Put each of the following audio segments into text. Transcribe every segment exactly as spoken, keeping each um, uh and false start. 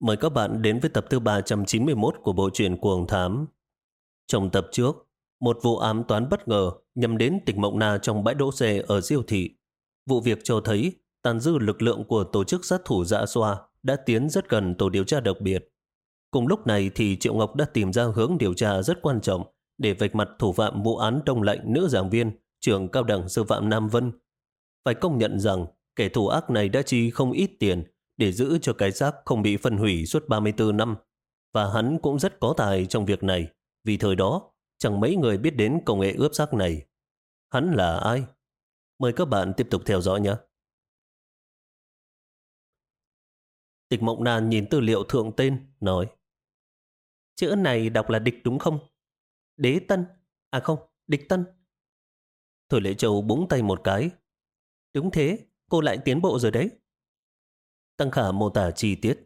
Mời các bạn đến với tập thứ ba trăm chín mươi mốt của bộ truyện Cuồng Thám. Trong tập trước, một vụ ám toán bất ngờ nhằm đến Tịch Mộng Na trong bãi đỗ xe ở Diêu Thị. Vụ việc cho thấy tàn dư lực lượng của tổ chức sát thủ Dạ Xoa đã tiến rất gần tổ điều tra đặc biệt. Cùng lúc này thì Triệu Ngọc đã tìm ra hướng điều tra rất quan trọng để vạch mặt thủ phạm vụ án đông lạnh nữ giảng viên trường cao đẳng sư phạm Nam Vân. Phải công nhận rằng kẻ thủ ác này đã chi không ít tiền để giữ cho cái xác không bị phân hủy suốt ba mươi tư năm. Và hắn cũng rất có tài trong việc này, vì thời đó chẳng mấy người biết đến công nghệ ướp xác này. Hắn là ai? Mời các bạn tiếp tục theo dõi nhé. Tịch Mộng Na nhìn tư liệu thượng tên, nói: Chữ này đọc là địch đúng không? Đế Tân? À không, địch Tân. Thôi Lệ Châu búng tay một cái. Đúng thế, cô lại tiến bộ rồi đấy. Tăng Khả mô tả chi tiết.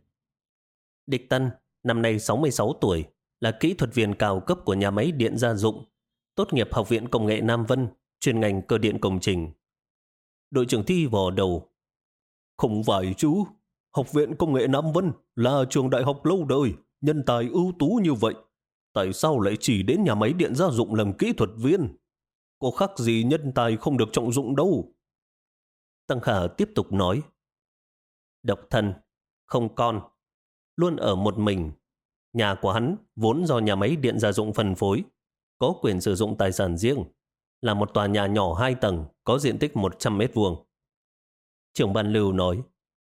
Địch Tân, năm nay sáu mươi sáu tuổi, là kỹ thuật viên cao cấp của nhà máy điện gia dụng, tốt nghiệp Học viện Công nghệ Nam Vân, chuyên ngành cơ điện công trình. Đội trưởng Thi vò đầu. Không phải chứ, Học viện Công nghệ Nam Vân là trường đại học lâu đời, nhân tài ưu tú như vậy. Tại sao lại chỉ đến nhà máy điện gia dụng làm kỹ thuật viên? Có khác gì nhân tài không được trọng dụng đâu. Tăng Khả tiếp tục nói. Độc thân, không con, luôn ở một mình. Nhà của hắn vốn do nhà máy điện gia dụng phân phối, có quyền sử dụng tài sản riêng, là một tòa nhà nhỏ hai tầng có diện tích một trăm mét vuông. Trưởng ban Lưu nói: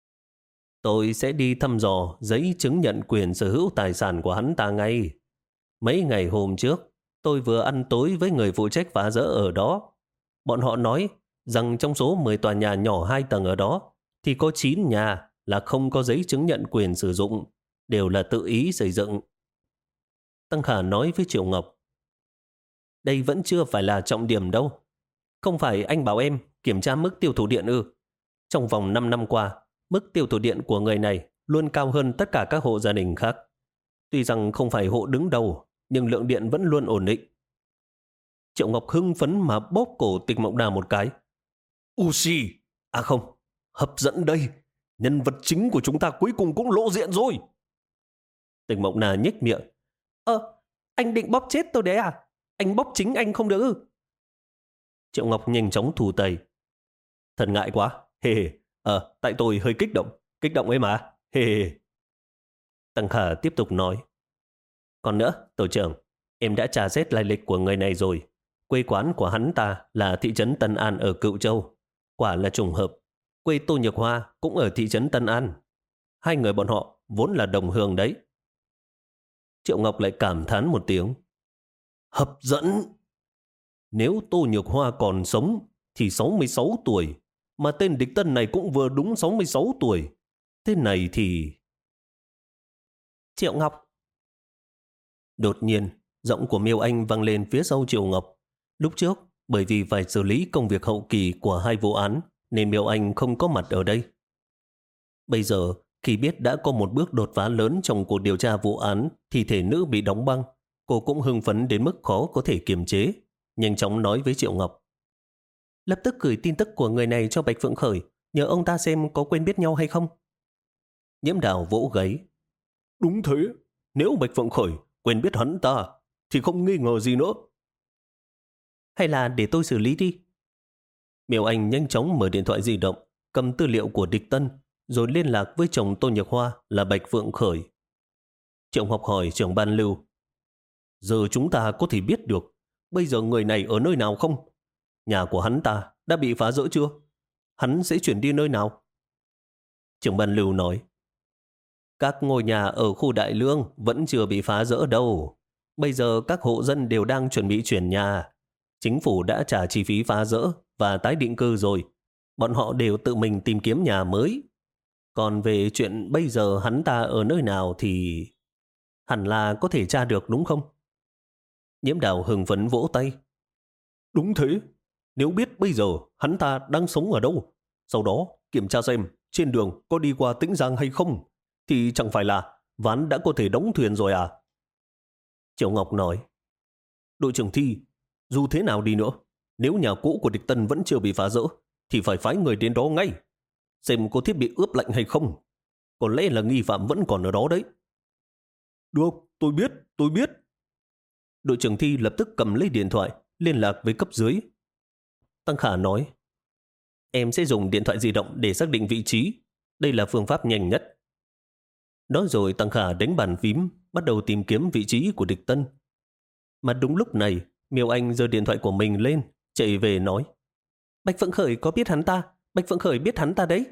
Tôi sẽ đi thăm dò giấy chứng nhận quyền sở hữu tài sản của hắn ta ngay. Mấy ngày hôm trước, tôi vừa ăn tối với người phụ trách phá rỡ ở đó. Bọn họ nói rằng trong số mười tòa nhà nhỏ hai tầng ở đó, thì có chín nhà là không có giấy chứng nhận quyền sử dụng, đều là tự ý xây dựng. Tăng Khả nói với Triệu Ngọc: Đây vẫn chưa phải là trọng điểm đâu. Không phải anh bảo em kiểm tra mức tiêu thụ điện ư? Trong vòng năm năm qua, mức tiêu thụ điện của người này luôn cao hơn tất cả các hộ gia đình khác. Tuy rằng không phải hộ đứng đầu, nhưng lượng điện vẫn luôn ổn định. Triệu Ngọc hưng phấn mà bóp cổ Tịch Mộng Na một cái. Uzi! À không, hấp dẫn đây. Nhân vật chính của chúng ta cuối cùng cũng lộ diện rồi. Tịch Mộng Na nhếch miệng. Ơ, anh định bóp chết tôi đấy à? Anh bóp chính anh không được ư? Triệu Ngọc nhanh chóng thủ tay. Thật ngại quá. Hề hề. Ờ, tại tôi hơi kích động. Kích động ấy mà. Hề hề. Tăng Khả tiếp tục nói. Còn nữa, tổ trưởng, em đã tra xét lai lịch của người này rồi. Quê quán của hắn ta là thị trấn Tân An ở Cựu Châu. Quả là trùng hợp. Quê Tô Nhược Hoa cũng ở thị trấn Tân An. Hai người bọn họ vốn là đồng hương đấy. Triệu Ngọc lại cảm thán một tiếng. Hấp dẫn! Nếu Tô Nhược Hoa còn sống thì sáu mươi sáu tuổi, mà tên địch Tân này cũng vừa đúng sáu mươi sáu tuổi. Thế này thì... Triệu Ngọc! Đột nhiên, giọng của Miêu Anh vang lên phía sau Triệu Ngọc. Lúc trước, bởi vì phải xử lý công việc hậu kỳ của hai vụ án, nên Miêu Anh không có mặt ở đây. Bây giờ, khi biết đã có một bước đột phá lớn trong cuộc điều tra vụ án thi thể nữ bị đóng băng, cô cũng hưng phấn đến mức khó có thể kiềm chế, nhanh chóng nói với Triệu Ngọc. Lập tức gửi tin tức của người này cho Bạch Phượng Khởi, nhờ ông ta xem có quen biết nhau hay không. Nhiễm Đào vỗ gáy. Đúng thế, nếu Bạch Phượng Khởi quen biết hắn ta, thì không nghi ngờ gì nữa. Hay là để tôi xử lý đi. Miêu Anh nhanh chóng mở điện thoại di động, cầm tư liệu của địch Tân, rồi liên lạc với chồng Tô Nhược Hoa là Bạch Phượng Khởi. Triệu Ngọc hỏi trưởng ban Lưu. Giờ chúng ta có thể biết được bây giờ người này ở nơi nào không? Nhà của hắn ta đã bị phá rỡ chưa? Hắn sẽ chuyển đi nơi nào? Trưởng ban Lưu nói. Các ngôi nhà ở khu Đại Lương vẫn chưa bị phá rỡ đâu. Bây giờ các hộ dân đều đang chuẩn bị chuyển nhà. Chính phủ đã trả chi phí phá rỡ và tái định cư rồi. Bọn họ đều tự mình tìm kiếm nhà mới. Còn về chuyện bây giờ hắn ta ở nơi nào thì hẳn là có thể tra được đúng không? Nhiễm Đào hưng phấn vỗ tay. Đúng thế. Nếu biết bây giờ hắn ta đang sống ở đâu, sau đó kiểm tra xem trên đường có đi qua Tĩnh Giang hay không, thì chẳng phải là ván đã có thể đóng thuyền rồi à? Triệu Ngọc nói. Đội trưởng Thi, dù thế nào đi nữa, nếu nhà cũ của địch Tân vẫn chưa bị phá rỡ, thì phải phái người đến đó ngay. Xem có thiết bị ướp lạnh hay không. Có lẽ là nghi phạm vẫn còn ở đó đấy. Được, tôi biết, tôi biết. Đội trưởng Thi lập tức cầm lấy điện thoại, liên lạc với cấp dưới. Tăng Khả nói, em sẽ dùng điện thoại di động để xác định vị trí. Đây là phương pháp nhanh nhất. Nói rồi Tăng Khả đánh bàn phím, bắt đầu tìm kiếm vị trí của địch Tân. Mà đúng lúc này, Miêu Anh giơ điện thoại của mình lên, chạy về nói, Bạch Phượng Khởi có biết hắn ta, Bạch Phượng Khởi biết hắn ta đấy.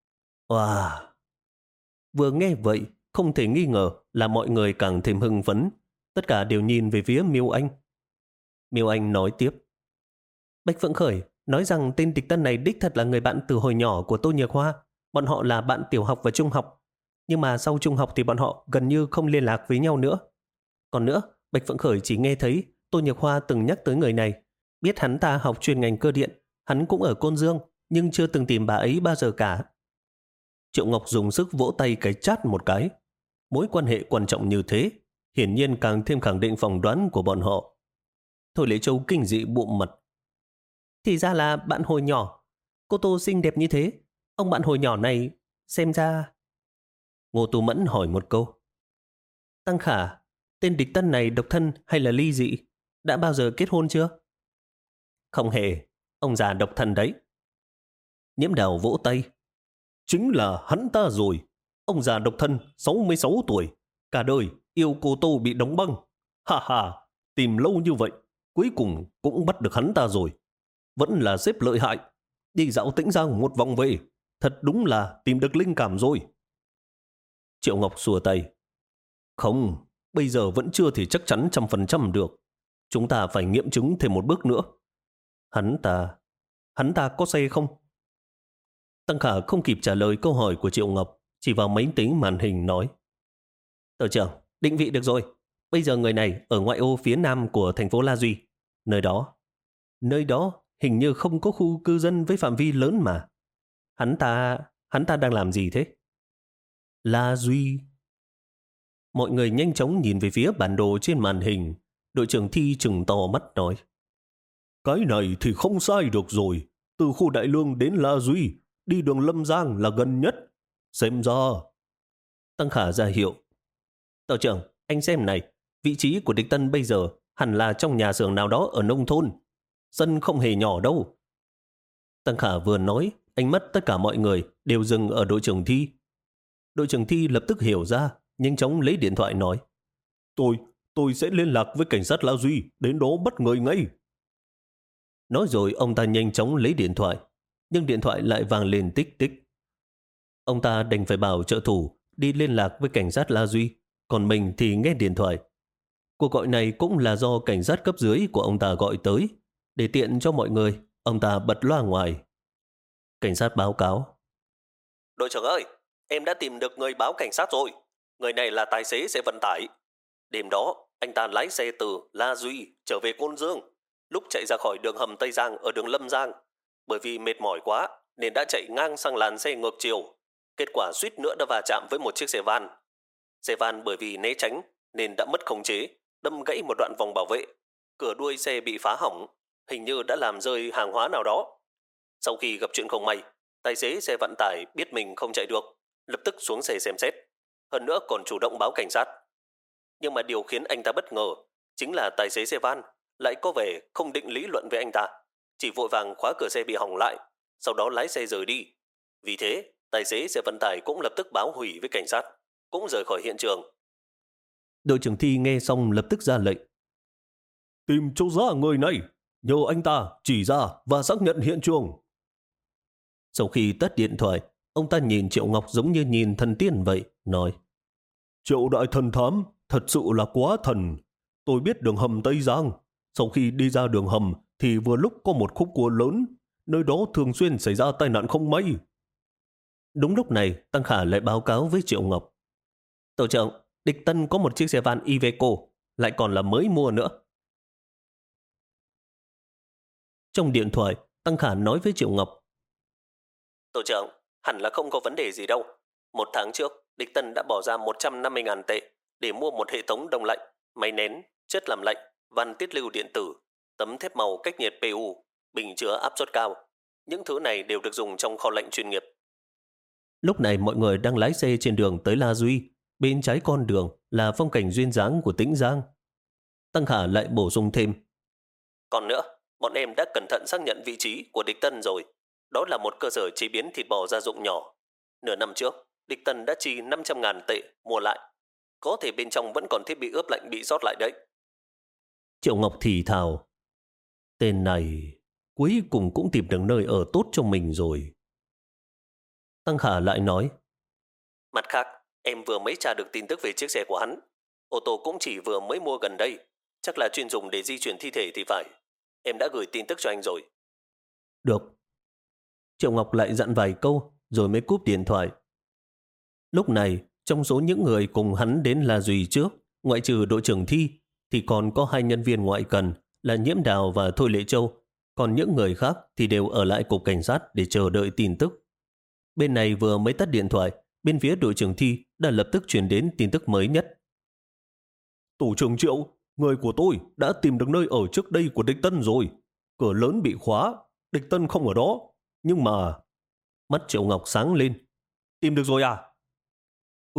Wow! Vừa nghe vậy, không thể nghi ngờ là mọi người càng thêm hưng phấn. Tất cả đều nhìn về phía Miêu Anh. Miêu Anh nói tiếp, Bạch Phượng Khởi nói rằng tên địch Tân này đích thật là người bạn từ hồi nhỏ của Tô Nhược Hoa. Bọn họ là bạn tiểu học và trung học. Nhưng mà sau trung học thì bọn họ gần như không liên lạc với nhau nữa. Còn nữa, Bạch Phượng Khởi chỉ nghe thấy Tô Nhược Hoa từng nhắc tới người này. Biết hắn ta học chuyên ngành cơ điện. Hắn cũng ở Côn Dương, nhưng chưa từng tìm bà ấy bao giờ cả. Triệu Ngọc dùng sức vỗ tay cái chát một cái. Mối quan hệ quan trọng như thế, hiển nhiên càng thêm khẳng định phỏng đoán của bọn họ. Thôi Lễ Châu kinh dị bụm mặt. Thì ra là bạn hồi nhỏ. Cô Tô xinh đẹp như thế. Ông bạn hồi nhỏ này, xem ra... Ngô Tú Mẫn hỏi một câu. Tăng Khả, tên địch Tân này độc thân hay là ly dị? Đã bao giờ kết hôn chưa? Không hề, ông già độc thân đấy. Nhiễm Đào vỗ tay. Chính là hắn ta rồi. Ông già độc thân, sáu mươi sáu tuổi. Cả đời yêu cô Tô bị đóng băng. Ha ha, tìm lâu như vậy, cuối cùng cũng bắt được hắn ta rồi. Vẫn là sếp lợi hại. Đi dạo Tĩnh Giang một vòng về, thật đúng là tìm được linh cảm rồi. Triệu Ngọc xua tay. Không, bây giờ vẫn chưa thể chắc chắn trăm phần trăm được. Chúng ta phải nghiệm chứng thêm một bước nữa. Hắn ta, hắn ta có xe không? Tăng Khả không kịp trả lời câu hỏi của Triệu Ngọc, chỉ vào máy tính màn hình nói. Tổ trưởng, định vị được rồi. Bây giờ người này ở ngoại ô phía nam của thành phố La Duy. Nơi đó, nơi đó hình như không có khu cư dân với phạm vi lớn mà. Hắn ta, hắn ta đang làm gì thế? La Duy. Mọi người nhanh chóng nhìn về phía bản đồ trên màn hình. Đội trưởng Thi trừng to mắt nói. Cái này thì không sai được rồi. Từ khu Đại Lương đến La Duy, đi đường Lâm Giang là gần nhất. Xem ra. Tăng Khả ra hiệu. Tổ trưởng, anh xem này. Vị trí của địch Tân bây giờ hẳn là trong nhà xưởng nào đó ở nông thôn. Sân không hề nhỏ đâu. Tăng Khả vừa nói, ánh mắt tất cả mọi người đều dừng ở đội trưởng Thi. Đội trưởng Thi lập tức hiểu ra, nhanh chóng lấy điện thoại nói. Tôi, tôi sẽ liên lạc với cảnh sát La Duy, đến đó bắt người ngay. Nói rồi ông ta nhanh chóng lấy điện thoại, nhưng điện thoại lại vang lên tích tích. Ông ta đành phải bảo trợ thủ đi liên lạc với cảnh sát La Duy, còn mình thì nghe điện thoại. Cuộc gọi này cũng là do cảnh sát cấp dưới của ông ta gọi tới, để tiện cho mọi người, ông ta bật loa ngoài. Cảnh sát báo cáo. Đội trưởng ơi, em đã tìm được người báo cảnh sát rồi. Người này là tài xế xe vận tải. Đêm đó, anh ta lái xe từ La Duy trở về Côn Dương. Lúc chạy ra khỏi đường hầm Tây Giang ở đường Lâm Giang, bởi vì mệt mỏi quá nên đã chạy ngang sang làn xe ngược chiều. Kết quả suýt nữa đã va chạm với một chiếc xe van. Xe van bởi vì né tránh nên đã mất khống chế, đâm gãy một đoạn vòng bảo vệ. Cửa đuôi xe bị phá hỏng, hình như đã làm rơi hàng hóa nào đó. Sau khi gặp chuyện không may, tài xế xe vận tải biết mình không chạy được, lập tức xuống xe xem xét. Hơn nữa còn chủ động báo cảnh sát. Nhưng mà điều khiến anh ta bất ngờ chính là tài xế xe van lại có vẻ không định lý luận với anh ta, chỉ vội vàng khóa cửa xe bị hỏng lại, sau đó lái xe rời đi. Vì thế, tài xế xe vận tải cũng lập tức báo hủy với cảnh sát, cũng rời khỏi hiện trường. Đội trưởng Thi nghe xong lập tức ra lệnh. Tìm chỗ ra người này, nhờ anh ta chỉ ra và xác nhận hiện trường. Sau khi tắt điện thoại, ông ta nhìn Triệu Ngọc giống như nhìn thần tiên vậy, nói. Triệu đại thần thám, thật sự là quá thần. Tôi biết đường hầm Tây Giang. Sau khi đi ra đường hầm thì vừa lúc có một khúc cua lớn, nơi đó thường xuyên xảy ra tai nạn không may. Đúng lúc này, Tăng Khả lại báo cáo với Triệu Ngọc. Tổ trưởng, địch Tân có một chiếc xe van Iveco, lại còn là mới mua nữa. Trong điện thoại, Tăng Khả nói với Triệu Ngọc. Tổ trưởng, hẳn là không có vấn đề gì đâu. Một tháng trước, địch Tân đã bỏ ra một trăm năm mươi nghìn tệ để mua một hệ thống đông lạnh, máy nén, chất làm lạnh, van tiết lưu điện tử, tấm thép màu cách nhiệt pê u, bình chứa áp suất cao. Những thứ này đều được dùng trong kho lạnh chuyên nghiệp. Lúc này mọi người đang lái xe trên đường tới La Duy. Bên trái con đường là phong cảnh duyên dáng của Tĩnh Giang. Tăng Khả lại bổ sung thêm. Còn nữa, bọn em đã cẩn thận xác nhận vị trí của Địch Tân rồi. Đó là một cơ sở chế biến thịt bò gia dụng nhỏ. Nửa năm trước, Địch Tân đã chi năm trăm ngàn tệ mua lại. Có thể bên trong vẫn còn thiết bị ướp lạnh bị sót lại đấy. Triệu Ngọc thì thào. Tên này cuối cùng cũng tìm được nơi ở tốt cho mình rồi. Tăng Khả lại nói. Mặt khác, em vừa mới tra được tin tức về chiếc xe của hắn. Ô tô cũng chỉ vừa mới mua gần đây. Chắc là chuyên dùng để di chuyển thi thể thì phải. Em đã gửi tin tức cho anh rồi. Được. Triệu Ngọc lại dặn vài câu rồi mới cúp điện thoại. Lúc này, trong số những người cùng hắn đến La Duy trước, ngoại trừ đội trưởng Thi, thì còn có hai nhân viên ngoại cần là Nhiễm Đào và Thôi Lệ Châu. Còn những người khác thì đều ở lại cục cảnh sát để chờ đợi tin tức. Bên này vừa mới tắt điện thoại, bên phía đội trưởng Thi đã lập tức truyền đến tin tức mới nhất. Tổ trưởng Triệu, người của tôi đã tìm được nơi ở trước đây của Địch Tân rồi. Cửa lớn bị khóa, Địch Tân không ở đó. Nhưng mà... Mắt Triệu Ngọc sáng lên. Tìm được rồi à? Ừ.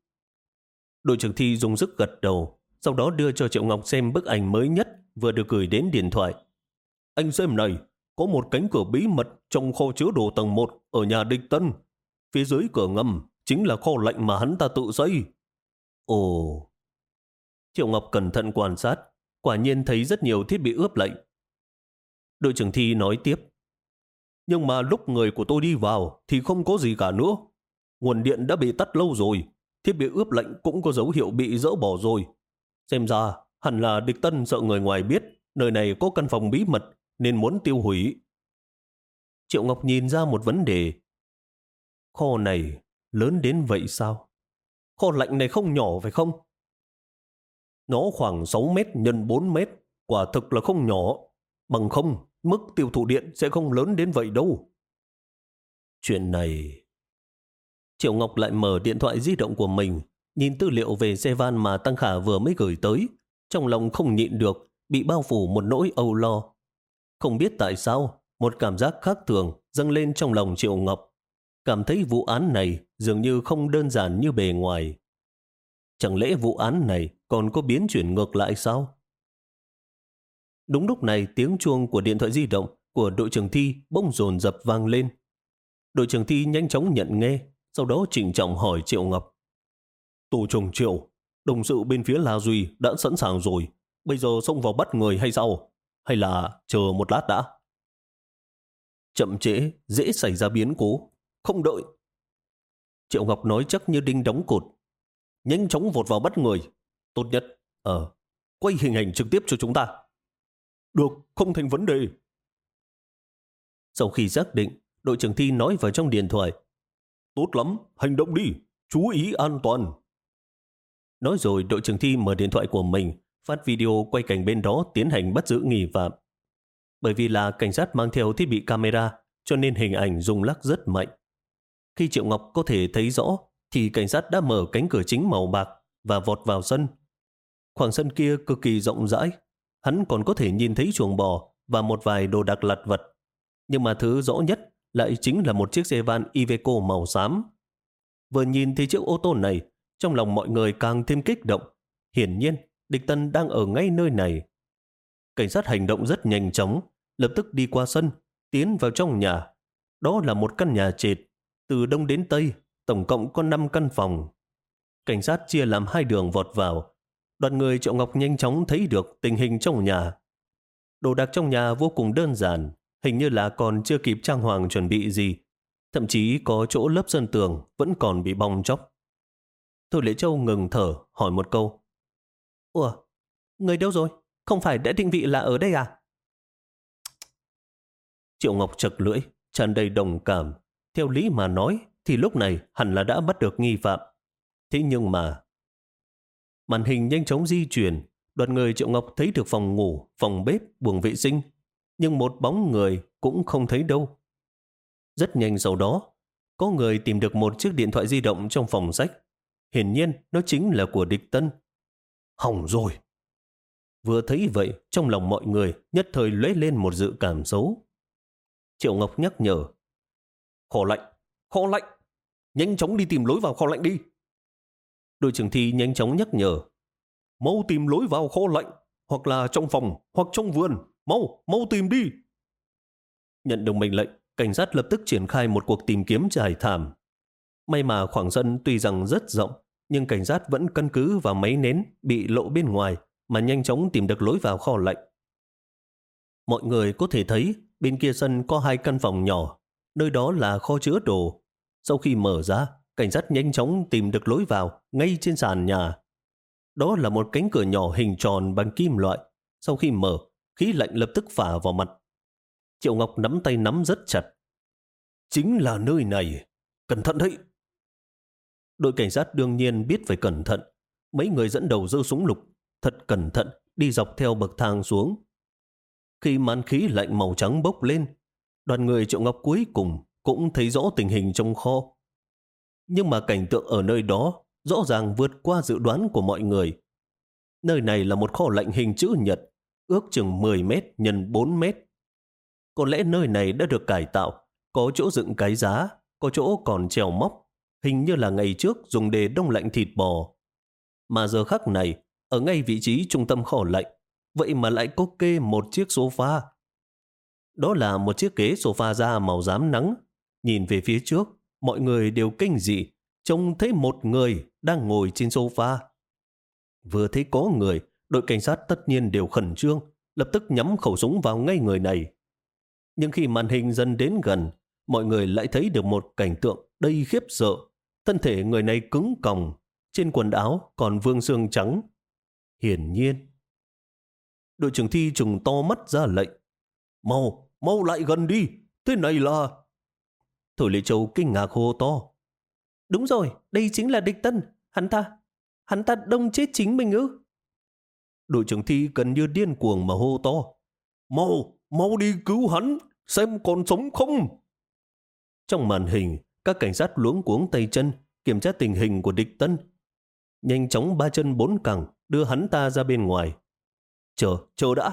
Đội trưởng Thi dùng sức gật đầu, sau đó đưa cho Triệu Ngọc xem bức ảnh mới nhất vừa được gửi đến điện thoại. Anh xem này, có một cánh cửa bí mật trong kho chứa đồ tầng một ở nhà Địch Tân. Phía dưới cửa ngầm chính là kho lạnh mà hắn ta tự xây. Ồ... Triệu Ngọc cẩn thận quan sát, quả nhiên thấy rất nhiều thiết bị ướp lạnh. Đội trưởng Thi nói tiếp. Nhưng mà lúc người của tôi đi vào thì không có gì cả nữa. Nguồn điện đã bị tắt lâu rồi, thiết bị ướp lạnh cũng có dấu hiệu bị dỡ bỏ rồi. Xem ra hẳn là Địch Tân sợ người ngoài biết nơi này có căn phòng bí mật nên muốn tiêu hủy. Triệu Ngọc nhìn ra một vấn đề. Kho này lớn đến vậy sao? Kho lạnh này không nhỏ phải không? Nó khoảng sáu mét nhân bốn mét, quả thực là không nhỏ. Bằng không, mức tiêu thụ điện sẽ không lớn đến vậy đâu. Chuyện này... Triệu Ngọc lại mở điện thoại di động của mình, nhìn tư liệu về xe van mà Tăng Khả vừa mới gửi tới. Trong lòng không nhịn được, bị bao phủ một nỗi âu lo. Không biết tại sao, một cảm giác khác thường dâng lên trong lòng Triệu Ngọc. Cảm thấy vụ án này dường như không đơn giản như bề ngoài. Chẳng lẽ vụ án này còn có biến chuyển ngược lại sao? Đúng lúc này tiếng chuông của điện thoại di động của đội trưởng Thi bỗng dồn dập vang lên. Đội trưởng Thi nhanh chóng nhận nghe, sau đó trịnh trọng hỏi Triệu Ngọc. Tổ trưởng Triệu, đồng sự bên phía La Duy đã sẵn sàng rồi. Bây giờ xông vào bắt người hay sao? Hay là chờ một lát đã? Chậm trễ, dễ xảy ra biến cố. Không đợi. Triệu Ngọc nói chắc như đinh đóng cột. Nhanh chóng vọt vào bắt người. Tốt nhất, ờ, quay hình ảnh trực tiếp cho chúng ta. Được, không thành vấn đề. Sau khi xác định, đội trưởng Thi nói vào trong điện thoại. Tốt lắm, hành động đi, chú ý an toàn. Nói rồi đội trưởng Thi mở điện thoại của mình, phát video quay cảnh bên đó tiến hành bắt giữ nghi phạm. Bởi vì là cảnh sát mang theo thiết bị camera, cho nên hình ảnh rung lắc rất mạnh. Khi Triệu Ngọc có thể thấy rõ, thì cảnh sát đã mở cánh cửa chính màu bạc và vọt vào sân. Khoảng sân kia cực kỳ rộng rãi, hắn còn có thể nhìn thấy chuồng bò và một vài đồ đạc lặt vặt. Nhưng mà thứ rõ nhất lại chính là một chiếc xe van Iveco màu xám. Vừa nhìn thấy chiếc ô tô này, trong lòng mọi người càng thêm kích động. Hiển nhiên, Địch Tân đang ở ngay nơi này. Cảnh sát hành động rất nhanh chóng, lập tức đi qua sân, tiến vào trong nhà. Đó là một căn nhà trệt, từ đông đến tây, tổng cộng có năm căn phòng. Cảnh sát chia làm hai đường vọt vào. Đoàn người Triệu Ngọc nhanh chóng thấy được tình hình trong nhà. Đồ đạc trong nhà vô cùng đơn giản, hình như là còn chưa kịp trang hoàng chuẩn bị gì. Thậm chí có chỗ lớp sơn tường vẫn còn bị bong tróc. Thôi Lễ Châu ngừng thở, hỏi một câu. Ủa, người đâu rồi? Không phải đã định vị là ở đây à? Triệu Ngọc chật lưỡi, tràn đầy đồng cảm. Theo lý mà nói, thì lúc này hẳn là đã bắt được nghi phạm. Thế nhưng mà... Màn hình nhanh chóng di chuyển, đoàn người Triệu Ngọc thấy được phòng ngủ, phòng bếp, buồng vệ sinh. Nhưng một bóng người cũng không thấy đâu. Rất nhanh sau đó, có người tìm được một chiếc điện thoại di động trong phòng sách. Hiển nhiên, nó chính là của Địch Tân. Hỏng rồi! Vừa thấy vậy, trong lòng mọi người nhất thời lóe lên một dự cảm xấu. Triệu Ngọc nhắc nhở. Kho lạnh! Kho lạnh! nhanh chóng đi tìm lối vào kho lạnh đi. Đội trưởng Thi nhanh chóng nhắc nhở. Mau tìm lối vào kho lạnh, hoặc là trong phòng, hoặc trong vườn. Mau, mau tìm đi. Nhận được mệnh lệnh, cảnh sát lập tức triển khai một cuộc tìm kiếm trải thảm. May mà khoảng sân tuy rằng rất rộng, nhưng cảnh sát vẫn căn cứ vào máy nén bị lộ bên ngoài mà nhanh chóng tìm được lối vào kho lạnh. Mọi người có thể thấy bên kia sân có hai căn phòng nhỏ, nơi đó là kho chứa đồ. Sau khi mở ra, cảnh sát nhanh chóng tìm được lối vào ngay trên sàn nhà. Đó là một cánh cửa nhỏ hình tròn bằng kim loại. Sau khi mở, khí lạnh lập tức phả vào mặt. Triệu Ngọc nắm tay nắm rất chặt. Chính là nơi này. Cẩn thận đấy. Đội cảnh sát đương nhiên biết phải cẩn thận. Mấy người dẫn đầu giơ súng lục, thật cẩn thận đi dọc theo bậc thang xuống. Khi màn khí lạnh màu trắng bốc lên, đoàn người Triệu Ngọc cuối cùng cũng thấy rõ tình hình trong kho. Nhưng mà cảnh tượng ở nơi đó rõ ràng vượt qua dự đoán của mọi người. Nơi này là một kho lạnh hình chữ nhật, ước chừng mười mét nhân bốn mét. Có lẽ nơi này đã được cải tạo, có chỗ dựng cái giá, có chỗ còn treo móc, hình như là ngày trước dùng để đông lạnh thịt bò. Mà giờ khắc này, ở ngay vị trí trung tâm kho lạnh, vậy mà lại có kê một chiếc sofa. Đó là một chiếc ghế sofa da màu xám nắng. Nhìn về phía trước, mọi người đều kinh dị, trông thấy một người đang ngồi trên sofa. Vừa thấy có người, đội cảnh sát tất nhiên đều khẩn trương, lập tức nhắm khẩu súng vào ngay người này. Nhưng khi màn hình dần đến gần, mọi người lại thấy được một cảnh tượng đầy khiếp sợ. Thân thể người này cứng còng, trên quần áo còn vương xương trắng. Hiển nhiên. Đội trưởng Thi trừng to mắt ra lệnh. Mau, mau lại gần đi. Thế này là... Thổi Lệ Châu kinh ngạc hô to. Đúng rồi, đây chính là địch Tân. Hắn ta, hắn ta đông chết chính mình ư? Đội trưởng Thi gần như điên cuồng mà hô to. Mau, mau đi cứu hắn, xem còn sống không. Trong màn hình, các cảnh sát luống cuống tay chân kiểm tra tình hình của địch Tân. Nhanh chóng ba chân bốn cẳng đưa hắn ta ra bên ngoài. Chờ, chờ đã.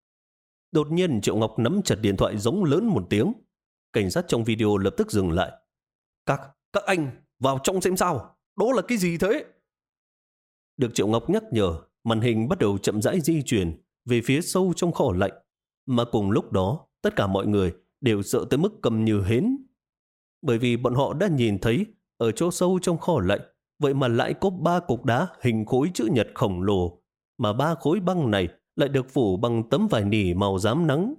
Đột nhiên Triệu Ngọc nắm chặt điện thoại giống lớn một tiếng. Cảnh sát trong video lập tức dừng lại. Các, các anh, vào trong xem sao. Đó là cái gì thế? Được Triệu Ngọc nhắc nhở, màn hình bắt đầu chậm rãi di chuyển về phía sâu trong kho lạnh. Mà cùng lúc đó, tất cả mọi người đều sợ tới mức cầm như hến. Bởi vì bọn họ đã nhìn thấy ở chỗ sâu trong kho lạnh, vậy mà lại có ba cục đá hình khối chữ nhật khổng lồ, mà ba khối băng này lại được phủ bằng tấm vải nỉ màu xám nắng.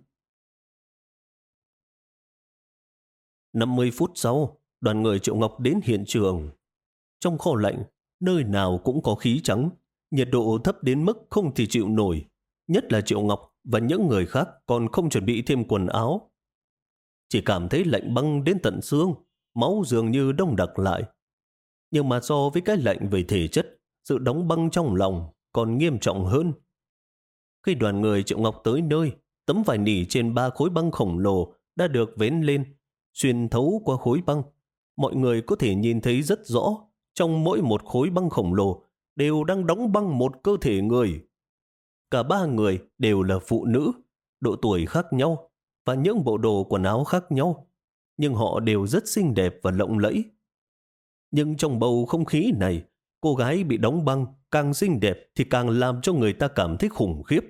năm mươi phút sau, đoàn người Triệu Ngọc đến hiện trường. Trong kho lạnh, nơi nào cũng có khí trắng, nhiệt độ thấp đến mức không thể chịu nổi. Nhất là Triệu Ngọc và những người khác còn không chuẩn bị thêm quần áo. Chỉ cảm thấy lạnh băng đến tận xương, máu dường như đông đặc lại. Nhưng mà so với cái lạnh về thể chất, sự đóng băng trong lòng còn nghiêm trọng hơn. Khi đoàn người Triệu Ngọc tới nơi, tấm vải nỉ trên ba khối băng khổng lồ đã được vén lên, xuyên thấu qua khối băng. Mọi người có thể nhìn thấy rất rõ, trong mỗi một khối băng khổng lồ đều đang đóng băng một cơ thể người. Cả ba người đều là phụ nữ, độ tuổi khác nhau và những bộ đồ quần áo khác nhau, nhưng họ đều rất xinh đẹp và lộng lẫy. Nhưng trong bầu không khí này, cô gái bị đóng băng càng xinh đẹp thì càng làm cho người ta cảm thấy khủng khiếp.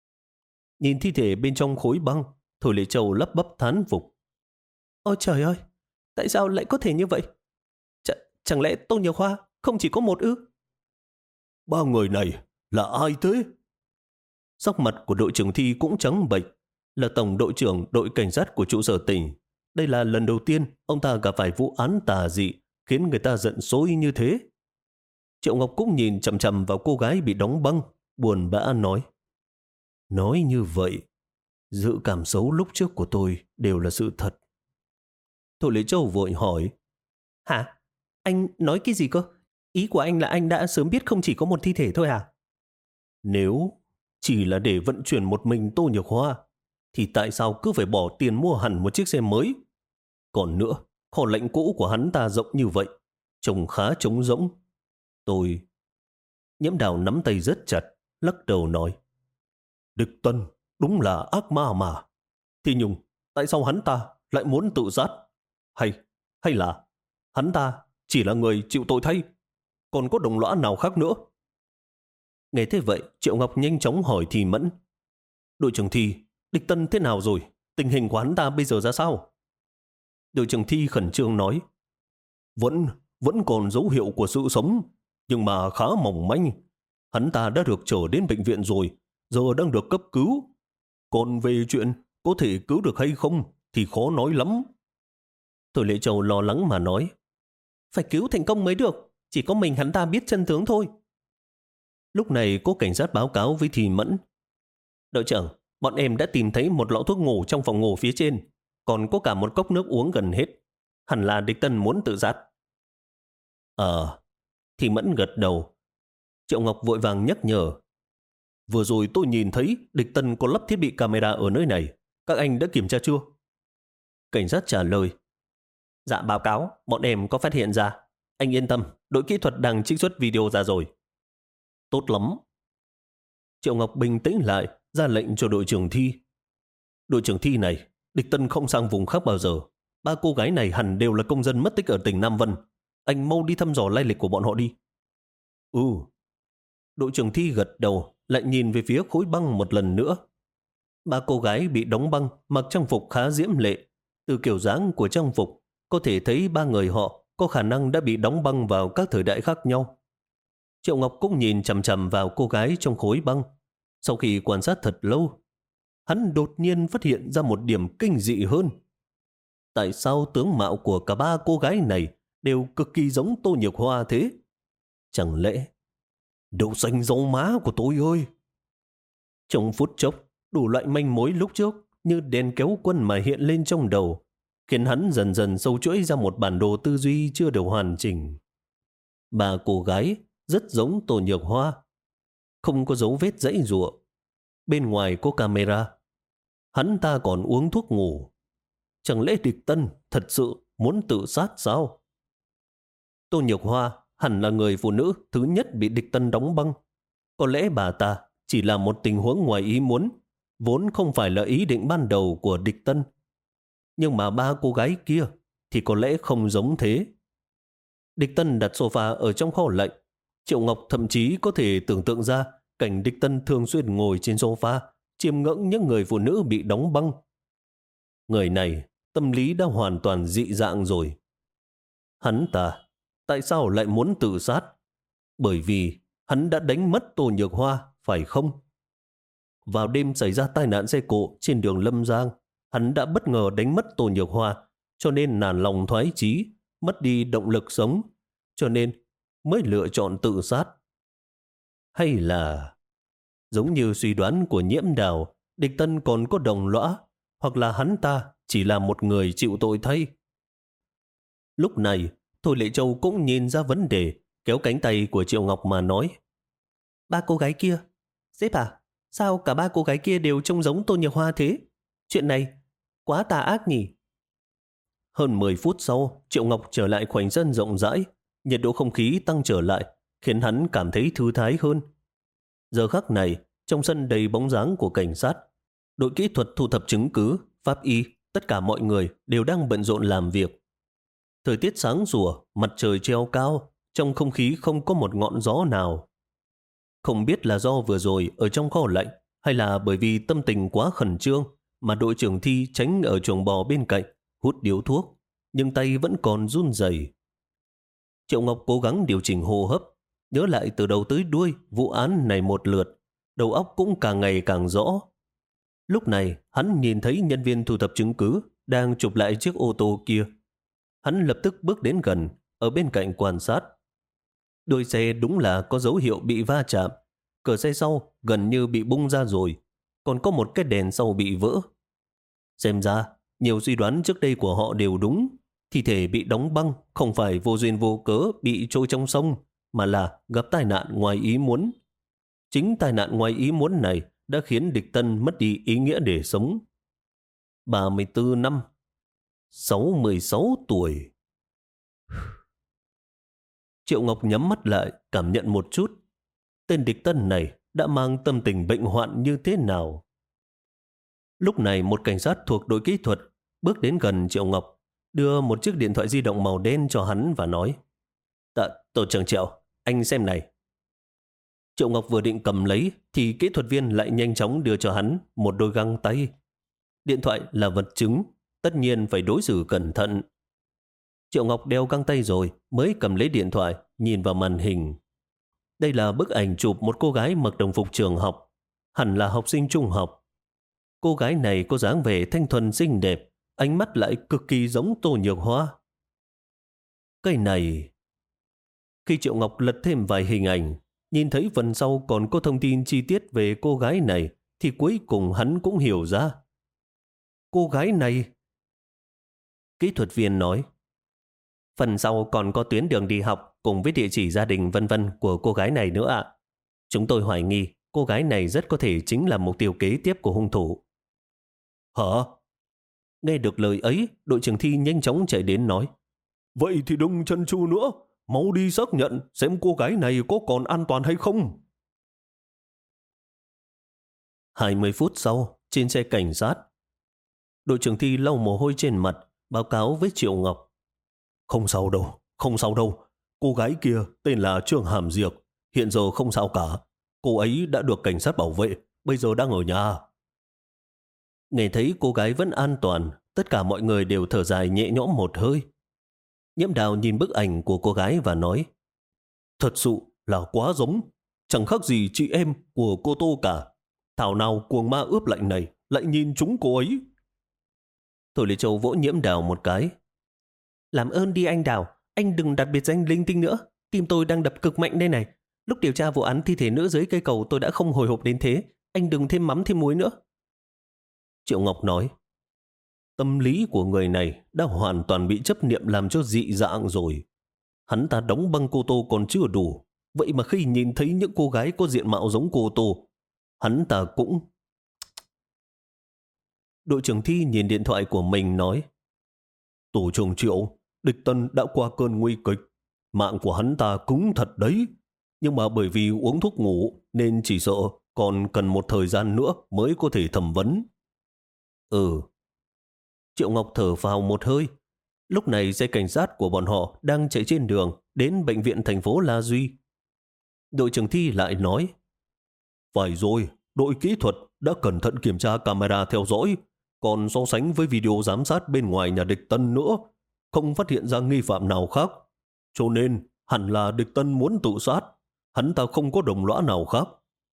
Nhìn thi thể bên trong khối băng, Thôi Lệ Châu lắp bắp thán phục. Ôi trời ơi, tại sao lại có thể như vậy? Ch chẳng lẽ Tô Nhược Hoa không chỉ có một ư? Ba người này là ai thế? Sắc mặt của đội trưởng Thi cũng trắng bệch, là tổng đội trưởng đội cảnh sát của trụ sở tỉnh. Đây là lần đầu tiên ông ta gặp phải vụ án tà dị khiến người ta giận sôi như thế. Triệu Ngọc cũng nhìn chằm chằm vào cô gái bị đóng băng, buồn bã nói. Nói như vậy, dự cảm xấu lúc trước của tôi đều là sự thật. Thôi Lệ Châu vội hỏi. Hả? Anh nói cái gì cơ? Ý của anh là anh đã sớm biết không chỉ có một thi thể thôi à? Nếu chỉ là để vận chuyển một mình Tô Nhược Hoa, thì tại sao cứ phải bỏ tiền mua hẳn một chiếc xe mới? Còn nữa, kho lạnh cũ của hắn ta rộng như vậy, trông khá trống rỗng. Tôi... Nhiễm Đào nắm tay rất chặt, lắc đầu nói. Địch Tân đúng là ác ma mà. Thế nhưng, tại sao hắn ta lại muốn tự sát? Hay, hay là hắn ta chỉ là người chịu tội thay. Còn có đồng lõa nào khác nữa? Nghe thế vậy, Triệu Ngọc nhanh chóng hỏi Thì Mẫn. Đội trưởng Thi, địch Tân thế nào rồi? Tình hình của hắn ta bây giờ ra sao? Đội trưởng Thi khẩn trương nói. Vẫn, vẫn còn dấu hiệu của sự sống, nhưng mà khá mỏng manh. Hắn ta đã được trở đến bệnh viện rồi, giờ đang được cấp cứu. Còn về chuyện có thể cứu được hay không thì khó nói lắm. Thôi Lệ Châu lo lắng mà nói. Phải cứu thành công mới được, chỉ có mình hắn ta biết chân tướng thôi. Lúc này có cảnh sát báo cáo với Thì Mẫn. Đội trưởng, bọn em đã tìm thấy một lọ thuốc ngủ trong phòng ngủ phía trên, còn có cả một cốc nước uống gần hết. Hẳn là địch Tân muốn tự sát. Ờ, Thì Mẫn gật đầu. Triệu Ngọc vội vàng nhắc nhở. Vừa rồi tôi nhìn thấy địch Tân có lắp thiết bị camera ở nơi này. Các anh đã kiểm tra chưa? Cảnh sát trả lời. Dạ báo cáo, bọn em có phát hiện ra. Anh yên tâm, đội kỹ thuật đang trích xuất video ra rồi. Tốt lắm. Triệu Ngọc bình tĩnh lại, ra lệnh cho đội trưởng Thi. Đội trưởng Thi này, địch Tân không sang vùng khác bao giờ. Ba cô gái này hẳn đều là công dân mất tích ở tỉnh Nam Vân. Anh mau đi thăm dò lai lịch của bọn họ đi. Ừ. Đội trưởng Thi gật đầu, lại nhìn về phía khối băng một lần nữa. Ba cô gái bị đóng băng, mặc trang phục khá diễm lệ. Từ kiểu dáng của trang phục, có thể thấy ba người họ có khả năng đã bị đóng băng vào các thời đại khác nhau. Triệu Ngọc cũng nhìn chằm chằm vào cô gái trong khối băng. Sau khi quan sát thật lâu, hắn đột nhiên phát hiện ra một điểm kinh dị hơn. Tại sao tướng mạo của cả ba cô gái này đều cực kỳ giống Tô Nhược Hoa thế? Chẳng lẽ... Đậu xanh rau má của tôi ơi! Trong phút chốc, đủ loại manh mối lúc trước như đèn kéo quân mà hiện lên trong đầu, khiến hắn dần dần sâu chuỗi ra một bản đồ tư duy chưa được hoàn chỉnh. Ba cô gái rất giống Tô Nhược Hoa, không có dấu vết giãy giụa. Bên ngoài có camera. Hắn ta còn uống thuốc ngủ. Chẳng lẽ địch Tân thật sự muốn tự sát sao? Tô Nhược Hoa hẳn là người phụ nữ thứ nhất bị địch Tân đóng băng. Có lẽ bà ta chỉ là một tình huống ngoài ý muốn, vốn không phải là ý định ban đầu của địch Tân. Nhưng mà ba cô gái kia thì có lẽ không giống thế. Địch Tân đặt sofa ở trong kho lạnh. Triệu Ngọc thậm chí có thể tưởng tượng ra cảnh địch Tân thường xuyên ngồi trên sofa, chiêm ngưỡng những người phụ nữ bị đóng băng. Người này tâm lý đã hoàn toàn dị dạng rồi. Hắn ta tại sao lại muốn tự sát? Bởi vì hắn đã đánh mất Tô Nhược Hoa, phải không? Vào đêm xảy ra tai nạn xe cộ trên đường Lâm Giang, hắn đã bất ngờ đánh mất Tô Nhược Hoa, cho nên nản lòng thoái chí, mất đi động lực sống, cho nên mới lựa chọn tự sát. Hay là giống như suy đoán của Nhiễm Đào, địch Tân còn có đồng lõa, hoặc là hắn ta chỉ là một người chịu tội thay? Lúc này, Thôi Lệ Châu cũng nhìn ra vấn đề, kéo cánh tay của Triệu Ngọc mà nói. Ba cô gái kia, sếp à, sao cả ba cô gái kia đều trông giống Tô Nhược Hoa thế? Chuyện này quá tà ác nhỉ? Hơn mười phút sau, Triệu Ngọc trở lại khoảnh sân rộng rãi, nhiệt độ không khí tăng trở lại, khiến hắn cảm thấy thư thái hơn. Giờ khắc này, trong sân đầy bóng dáng của cảnh sát, đội kỹ thuật thu thập chứng cứ, pháp y, tất cả mọi người đều đang bận rộn làm việc. Thời tiết sáng sủa, mặt trời treo cao, trong không khí không có một ngọn gió nào. Không biết là do vừa rồi ở trong kho lạnh, hay là bởi vì tâm tình quá khẩn trương mà đội trưởng Thi tránh ở chuồng bò bên cạnh, hút điếu thuốc, nhưng tay vẫn còn run rẩy. Triệu Ngọc cố gắng điều chỉnh hô hấp, nhớ lại từ đầu tới đuôi vụ án này một lượt, đầu óc cũng càng ngày càng rõ. Lúc này, hắn nhìn thấy nhân viên thu thập chứng cứ đang chụp lại chiếc ô tô kia. Hắn lập tức bước đến gần, ở bên cạnh quan sát. Đôi xe đúng là có dấu hiệu bị va chạm. Cửa xe sau gần như bị bung ra rồi, còn có một cái đèn sau bị vỡ. Xem ra, nhiều suy đoán trước đây của họ đều đúng. Thi thể bị đóng băng không phải vô duyên vô cớ bị trôi trong sông, mà là gặp tai nạn ngoài ý muốn. Chính tai nạn ngoài ý muốn này đã khiến địch Tân mất đi ý nghĩa để sống. ba mươi tư năm, sáu mươi sáu tuổi. Triệu Ngọc nhắm mắt lại, cảm nhận một chút. Tên địch Tân này đã mang tâm tình bệnh hoạn như thế nào? Lúc này một cảnh sát thuộc đội kỹ thuật bước đến gần Triệu Ngọc, đưa một chiếc điện thoại di động màu đen cho hắn và nói: Tạ, tổ trưởng Triệu, anh xem này. Triệu Ngọc vừa định cầm lấy thì kỹ thuật viên lại nhanh chóng đưa cho hắn một đôi găng tay. Điện thoại là vật chứng, tất nhiên phải đối xử cẩn thận. Triệu Ngọc đeo găng tay rồi mới cầm lấy điện thoại, nhìn vào màn hình. Đây là bức ảnh chụp một cô gái mặc đồng phục trường học, hẳn là học sinh trung học. Cô gái này có dáng vẻ thanh thuần xinh đẹp, ánh mắt lại cực kỳ giống Tô Nhược Hoa. Cái này... Khi Triệu Ngọc lật thêm vài hình ảnh, nhìn thấy phần sau còn có thông tin chi tiết về cô gái này, thì cuối cùng hắn cũng hiểu ra. Cô gái này... Kỹ thuật viên nói, phần sau còn có tuyến đường đi học cùng với địa chỉ gia đình vân vân của cô gái này nữa ạ. Chúng tôi hoài nghi cô gái này rất có thể chính là mục tiêu kế tiếp của hung thủ. Hả? Nghe được lời ấy, đội trưởng Thi nhanh chóng chạy đến nói, vậy thì đừng chần chừ nữa, mau đi xác nhận xem cô gái này có còn an toàn hay không. hai mươi phút sau, trên xe cảnh sát, đội trưởng Thi lau mồ hôi trên mặt, báo cáo với Triệu Ngọc. Không sao đâu, không sao đâu. Cô gái kia tên là Trương Hàm Diệp, hiện giờ không sao cả. Cô ấy đã được cảnh sát bảo vệ, bây giờ đang ở nhà. Nghe thấy cô gái vẫn an toàn, tất cả mọi người đều thở dài nhẹ nhõm một hơi. Nhiễm Đào nhìn bức ảnh của cô gái và nói, thật sự là quá giống, chẳng khác gì chị em của cô Tô cả. Thảo nào cuồng ma ướp lạnh này lại nhìn chúng cô ấy. Thôi Lê Châu vỗ Nhiễm Đào một cái. Làm ơn đi anh Đào, anh đừng đặt biệt danh linh tinh nữa. Tim tôi đang đập cực mạnh đây này. Lúc điều tra vụ án thi thể nữ dưới cây cầu tôi đã không hồi hộp đến thế. Anh đừng thêm mắm thêm muối nữa. Triệu Ngọc nói, tâm lý của người này đã hoàn toàn bị chấp niệm làm cho dị dạng rồi. Hắn ta đóng băng cô Tô còn chưa đủ. Vậy mà khi nhìn thấy những cô gái có diện mạo giống cô Tô, hắn ta cũng... Đội trưởng Thi nhìn điện thoại của mình nói, tổ trưởng Triệu, địch Tân đã qua cơn nguy kịch. Mạng của hắn ta cứng thật đấy. Nhưng mà bởi vì uống thuốc ngủ nên chỉ sợ còn cần một thời gian nữa mới có thể thẩm vấn. Ừ. Triệu Ngọc thở vào một hơi. Lúc này xe cảnh sát của bọn họ đang chạy trên đường đến bệnh viện thành phố La Duy. Đội trưởng Thi lại nói, phải rồi, đội kỹ thuật đã cẩn thận kiểm tra camera theo dõi, còn so sánh với video giám sát bên ngoài nhà địch Tân nữa, không phát hiện ra nghi phạm nào khác. Cho nên hẳn là địch Tân muốn tự sát, hắn ta không có đồng lõa nào khác.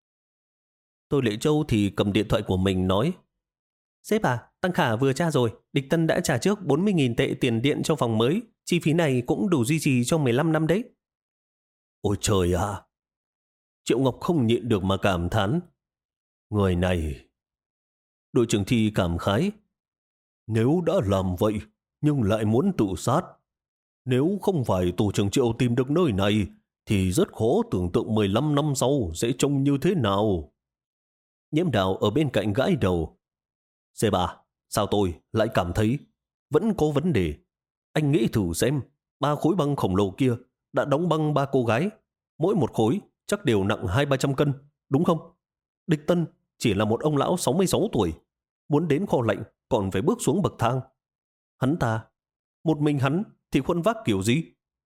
Tôi Lệ Châu thì cầm điện thoại của mình nói, sếp à, Tăng Khả vừa tra rồi, địch Tân đã trả trước bốn mươi nghìn tệ tiền điện cho phòng mới, chi phí này cũng đủ duy trì cho mười lăm năm đấy. Ôi trời à! Triệu Ngọc không nhịn được mà cảm thán, người này... Đội trưởng Thi cảm khái, nếu đã làm vậy nhưng lại muốn tự sát, nếu không phải tổ trưởng Triệu tìm được nơi này thì rất khó tưởng tượng mười lăm năm sau sẽ trông như thế nào. Nhiễm Đào ở bên cạnh gãi đầu, Sếp à, sao tôi lại cảm thấy vẫn có vấn đề? Anh nghĩ thử xem, ba khối băng khổng lồ kia đã đóng băng ba cô gái, mỗi một khối chắc đều nặng hai ba trăm cân, đúng không? Địch Tân chỉ là một ông lão sáu mươi sáu tuổi, muốn đến kho lạnh còn phải bước xuống bậc thang. Hắn ta, một mình hắn thì khuân vác kiểu gì?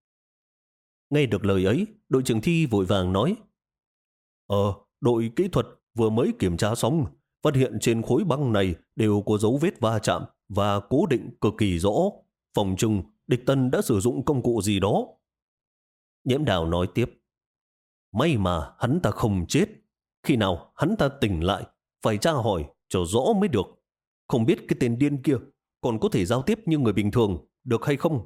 Nghe được lời ấy, đội trưởng Thi vội vàng nói, Ờ, đội kỹ thuật vừa mới kiểm tra xong, phát hiện trên khối băng này đều có dấu vết va chạm và cố định cực kỳ rõ. Phòng trừng địch Tân đã sử dụng công cụ gì đó. Nhiễm Đào nói tiếp, may mà hắn ta không chết. Khi nào hắn ta tỉnh lại, phải tra hỏi cho rõ mới được. Không biết cái tên điên kia còn có thể giao tiếp như người bình thường được hay không?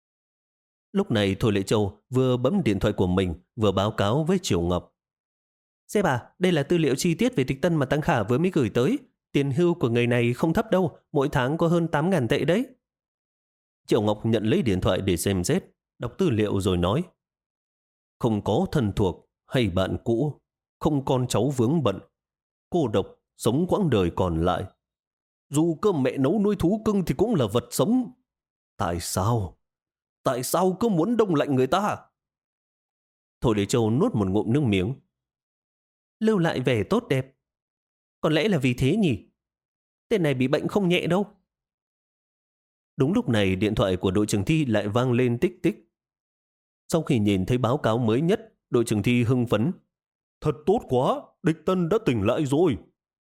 Lúc này Thôi Lệ Châu vừa bấm điện thoại của mình vừa báo cáo với Triệu Ngọc. Sếp à, đây là tư liệu chi tiết về địch Tân mà Tăng Khả vừa mới gửi tới. Tiền hưu của người này không thấp đâu, mỗi tháng có hơn tám nghìn tệ đấy. Triệu Ngọc nhận lấy điện thoại để xem xét, đọc tư liệu rồi nói, không có thân thuộc hay bạn cũ, không con cháu vướng bận, cô độc, sống quãng đời còn lại. Dù cơm mẹ nấu nuôi thú cưng thì cũng là vật sống. Tại sao? Tại sao cứ muốn đông lạnh người ta? Thôi Lệ Châu nuốt một ngụm nước miếng. Lưu lại vẻ tốt đẹp. Có lẽ là vì thế nhỉ? Tên này bị bệnh không nhẹ đâu. Đúng lúc này điện thoại của đội trưởng Thi lại vang lên tích tích. Sau khi nhìn thấy báo cáo mới nhất, đội trưởng Thi hưng phấn. Thật tốt quá, địch Tân đã tỉnh lại rồi.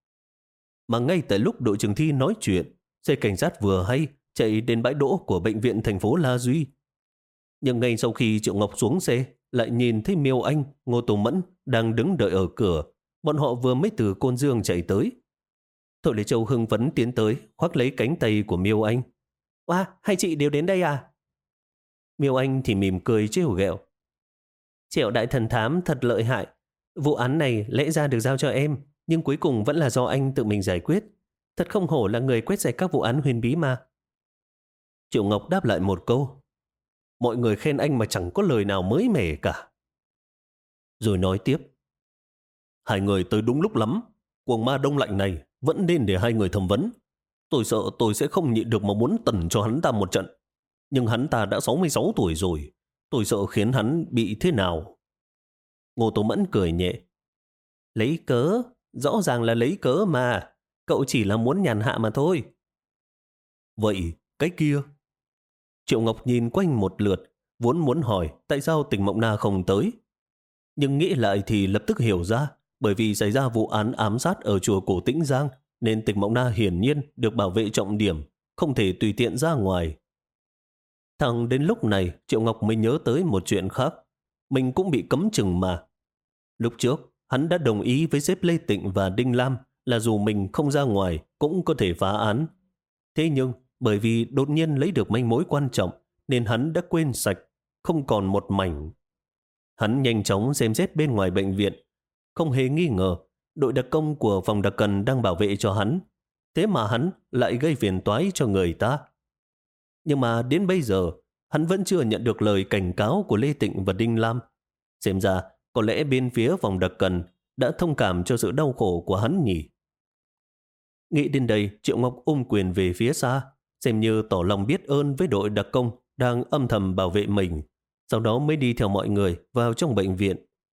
Mà ngay tại lúc đội trưởng Thi nói chuyện, xe cảnh sát vừa hay chạy đến bãi đỗ của bệnh viện thành phố La Duy. Nhưng ngay sau khi Triệu Ngọc xuống xe, lại nhìn thấy Miêu Anh, Ngô Tố Mẫn đang đứng đợi ở cửa. Bọn họ vừa mới từ Côn Dương chạy tới. Thôi Lê Châu hưng phấn tiến tới, khoác lấy cánh tay của Miêu Anh. Wow, hai chị đều đến đây à? Miêu Anh thì mỉm cười trêu ghẹo. Triệu đại thần thám thật lợi hại. Vụ án này lẽ ra được giao cho em, nhưng cuối cùng vẫn là do anh tự mình giải quyết. Thật không hổ là người quét sạch các vụ án huyền bí mà. Triệu Ngọc đáp lại một câu. Mọi người khen anh mà chẳng có lời nào mới mẻ cả. Rồi nói tiếp. Hai người tới đúng lúc lắm. Cuồng ma đông lạnh này vẫn nên để hai người thẩm vấn. Tôi sợ tôi sẽ không nhịn được mà muốn tẩn cho hắn ta một trận. Nhưng hắn ta đã sáu mươi sáu tuổi rồi. Tôi sợ khiến hắn bị thế nào. Ngô Tố Mẫn cười nhẹ. Lấy cớ? Rõ ràng là lấy cớ mà. Cậu chỉ là muốn nhàn hạ mà thôi. Vậy cái kia? Triệu Ngọc nhìn quanh một lượt, vốn muốn hỏi tại sao Tình Mộng Na không tới. Nhưng nghĩ lại thì lập tức hiểu ra, bởi vì xảy ra vụ án ám sát ở chùa Cổ Tĩnh Giang, nên Tình Mộng Na hiển nhiên được bảo vệ trọng điểm, không thể tùy tiện ra ngoài. Thẳng đến lúc này, Triệu Ngọc mới nhớ tới một chuyện khác. Mình cũng bị cấm chừng mà. Lúc trước, hắn đã đồng ý với sếp Lê Tịnh và Đinh Lam là dù mình không ra ngoài cũng có thể phá án. Thế nhưng, bởi vì đột nhiên lấy được manh mối quan trọng, nên hắn đã quên sạch, không còn một mảnh. Hắn nhanh chóng xem xét bên ngoài bệnh viện. Không hề nghi ngờ, đội đặc công của phòng đặc cần đang bảo vệ cho hắn. Thế mà hắn lại gây phiền toái cho người ta. Nhưng mà đến bây giờ, hắn vẫn chưa nhận được lời cảnh cáo của Lê Tịnh và Đinh Lam. Xem ra, có lẽ bên phía phòng đặc cần đã thông cảm cho sự đau khổ của hắn nhỉ. Nghĩ đến đây, Triệu Ngọc ôm quyền về phía xa, xem như tỏ lòng biết ơn với đội đặc công đang âm thầm bảo vệ mình, sau đó mới đi theo mọi người vào trong bệnh viện.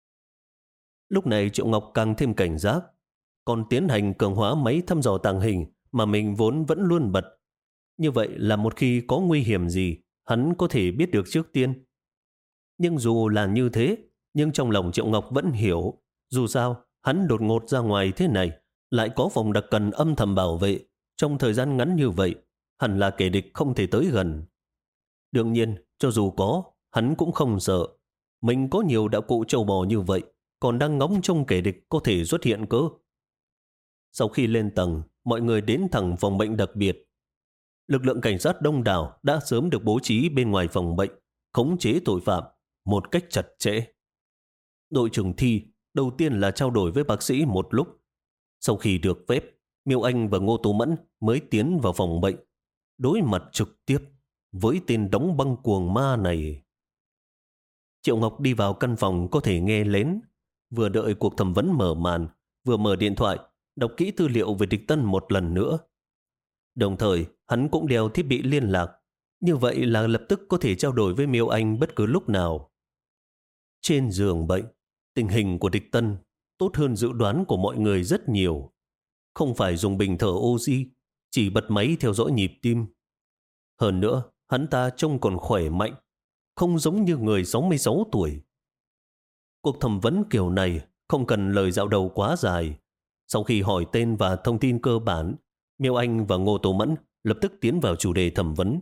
Lúc này Triệu Ngọc càng thêm cảnh giác, còn tiến hành cường hóa máy thăm dò tàng hình mà mình vốn vẫn luôn bật. Như vậy là một khi có nguy hiểm gì, hắn có thể biết được trước tiên. Nhưng dù là như thế, nhưng trong lòng Triệu Ngọc vẫn hiểu, dù sao hắn đột ngột ra ngoài thế này, lại có phòng đặc cần âm thầm bảo vệ, trong thời gian ngắn như vậy, hẳn là kẻ địch không thể tới gần. Đương nhiên, cho dù có, hắn cũng không sợ. Mình có nhiều đạo cụ trâu bò như vậy, còn đang ngóng trông kẻ địch có thể xuất hiện cơ. Sau khi lên tầng, mọi người đến thẳng phòng bệnh đặc biệt. Lực lượng cảnh sát đông đảo đã sớm được bố trí bên ngoài phòng bệnh, khống chế tội phạm một cách chặt chẽ. Đội trưởng Thi đầu tiên là trao đổi với bác sĩ một lúc. Sau khi được phép, Miêu Anh và Ngô Tố Mẫn mới tiến vào phòng bệnh, đối mặt trực tiếp với tên đóng băng cuồng ma này. Triệu Ngọc đi vào căn phòng có thể nghe lén, vừa đợi cuộc thẩm vấn mở màn, vừa mở điện thoại, đọc kỹ tư liệu về địch Tân một lần nữa. Đồng thời, hắn cũng đeo thiết bị liên lạc, như vậy là lập tức có thể trao đổi với Miêu Anh bất cứ lúc nào. Trên giường bệnh, tình hình của địch Tân tốt hơn dự đoán của mọi người rất nhiều. Không phải dùng bình thở oxy, chỉ bật máy theo dõi nhịp tim. Hơn nữa, hắn ta trông còn khỏe mạnh, không giống như người sáu mươi sáu tuổi. Cuộc thẩm vấn kiểu này không cần lời dạo đầu quá dài. Sau khi hỏi tên và thông tin cơ bản, Miêu Anh và Ngô Tố Mẫn lập tức tiến vào chủ đề thẩm vấn.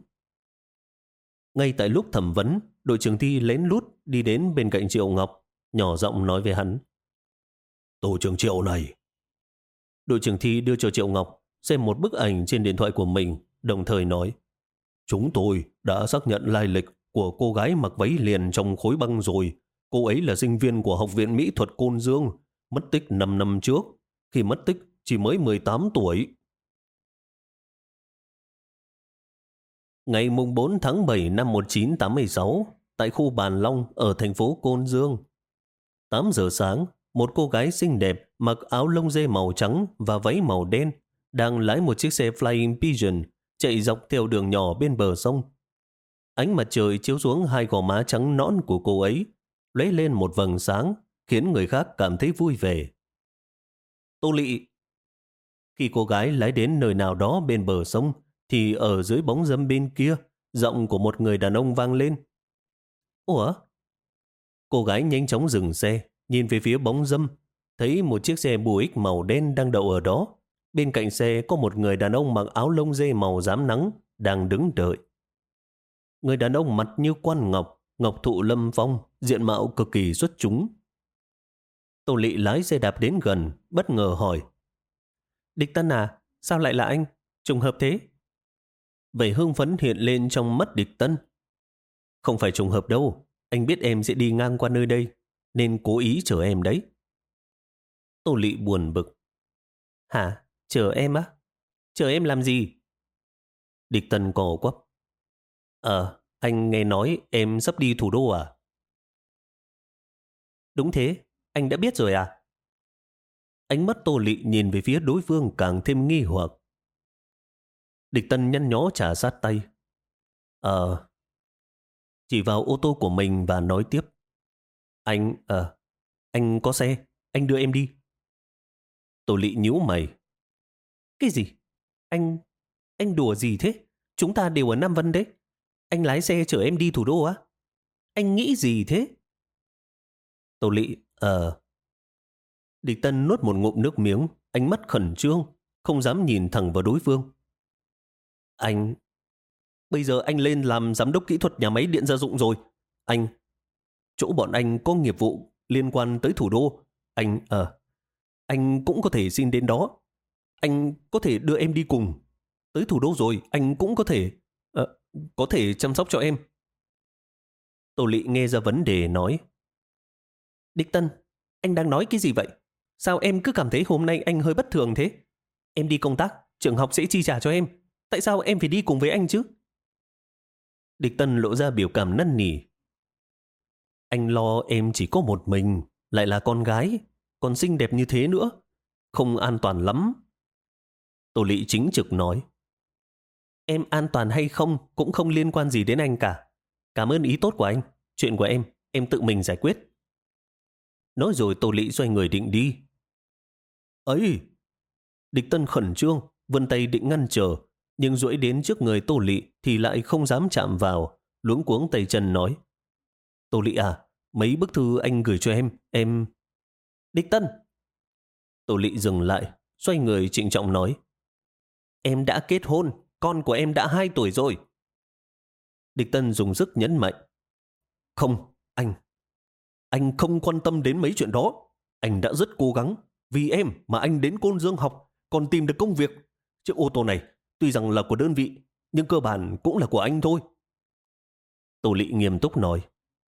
Ngay tại lúc thẩm vấn, đội trưởng Thi lén lút đi đến bên cạnh Triệu Ngọc, nhỏ giọng nói với hắn. Tổ trưởng Triệu này. Đội trưởng Thi đưa cho Triệu Ngọc xem một bức ảnh trên điện thoại của mình, đồng thời nói. Chúng tôi đã xác nhận lai lịch của cô gái mặc váy liền trong khối băng rồi. Cô ấy là sinh viên của Học viện Mỹ thuật Côn Dương, mất tích năm năm trước. Khi mất tích chỉ mới mười tám tuổi. Ngày bốn tháng bảy năm một nghìn chín trăm tám mươi sáu, tại khu Bàn Long ở thành phố Côn Dương. tám giờ sáng, một cô gái xinh đẹp mặc áo lông dê màu trắng và váy màu đen đang lái một chiếc xe Flying Pigeon chạy dọc theo đường nhỏ bên bờ sông. Ánh mặt trời chiếu xuống hai gò má trắng nõn của cô ấy, lấy lên một vầng sáng, khiến người khác cảm thấy vui vẻ. Tô Lị. Khi cô gái lái đến nơi nào đó bên bờ sông, thì ở dưới bóng râm bên kia, giọng của một người đàn ông vang lên. Ủa? Cô gái nhanh chóng dừng xe, nhìn về phía bóng râm, thấy một chiếc xe Buick màu đen đang đậu ở đó. Bên cạnh xe có một người đàn ông mặc áo lông dê màu rám nắng đang đứng đợi. Người đàn ông mặt như quan ngọc, ngọc thụ lâm phong, diện mạo cực kỳ xuất chúng. Tô Lị lái xe đạp đến gần, bất ngờ hỏi: Địch Tân à, sao lại là anh? Trùng hợp thế? Vẻ hưng phấn hiện lên trong mắt Địch Tân. Không phải trùng hợp đâu, anh biết em sẽ đi ngang qua nơi đây, nên cố ý chờ em đấy. Tô Lị buồn bực. Hả? Chờ em á? Chờ em làm gì? Địch Tân cò quắp. Ờ, anh nghe nói em sắp đi thủ đô à? Đúng thế, anh đã biết rồi à? Ánh mắt Tô Lị nhìn về phía đối phương càng thêm nghi hoặc. Địch Tân nhăn nhó trả sát tay. Ờ, chỉ vào ô tô của mình và nói tiếp. Anh, ờ, anh có xe, anh đưa em đi. Tô Lị nhíu mày. Cái gì? Anh, anh đùa gì thế? Chúng ta đều ở Nam Vân đấy. Anh lái xe chở em đi thủ đô á? Anh nghĩ gì thế? Tô Lị, ờ... Địch Tân nuốt một ngụm nước miếng, ánh mắt khẩn trương, không dám nhìn thẳng vào đối phương. Anh... Bây giờ anh lên làm giám đốc kỹ thuật nhà máy điện gia dụng rồi. Anh... Chỗ bọn anh có nghiệp vụ liên quan tới thủ đô. Anh... Ờ... Anh cũng có thể xin đến đó. Anh có thể đưa em đi cùng. Tới thủ đô rồi, anh cũng có thể... Ờ... Có thể chăm sóc cho em. Tô Lị nghe ra vấn đề nói. Địch Tân, anh đang nói cái gì vậy? Sao em cứ cảm thấy hôm nay anh hơi bất thường thế? Em đi công tác, trường học sẽ chi trả cho em. Tại sao em phải đi cùng với anh chứ? Địch Tân lộ ra biểu cảm năn nỉ. Anh lo em chỉ có một mình, lại là con gái, còn xinh đẹp như thế nữa. Không an toàn lắm. Tô Lị chính trực nói. Em an toàn hay không cũng không liên quan gì đến anh cả. Cảm ơn ý tốt của anh. Chuyện của em, em tự mình giải quyết. Nói rồi Tô Lị xoay người định đi. Ấy! Địch Tân khẩn trương, vươn tay định ngăn trở, nhưng duỗi đến trước người Tô Lị thì lại không dám chạm vào, luống cuống tay chân nói. Tô Lị à, mấy bức thư anh gửi cho em, em... Địch Tân! Tô Lị dừng lại, xoay người trịnh trọng nói. Em đã kết hôn, con của em đã hai tuổi rồi. Địch Tân dùng sức nhấn mạnh. Không, anh... Anh không quan tâm đến mấy chuyện đó. Anh đã rất cố gắng. Vì em mà anh đến Côn Dương học, còn tìm được công việc. Chiếc ô tô này tuy rằng là của đơn vị, nhưng cơ bản cũng là của anh thôi. Tô Lị nghiêm túc nói.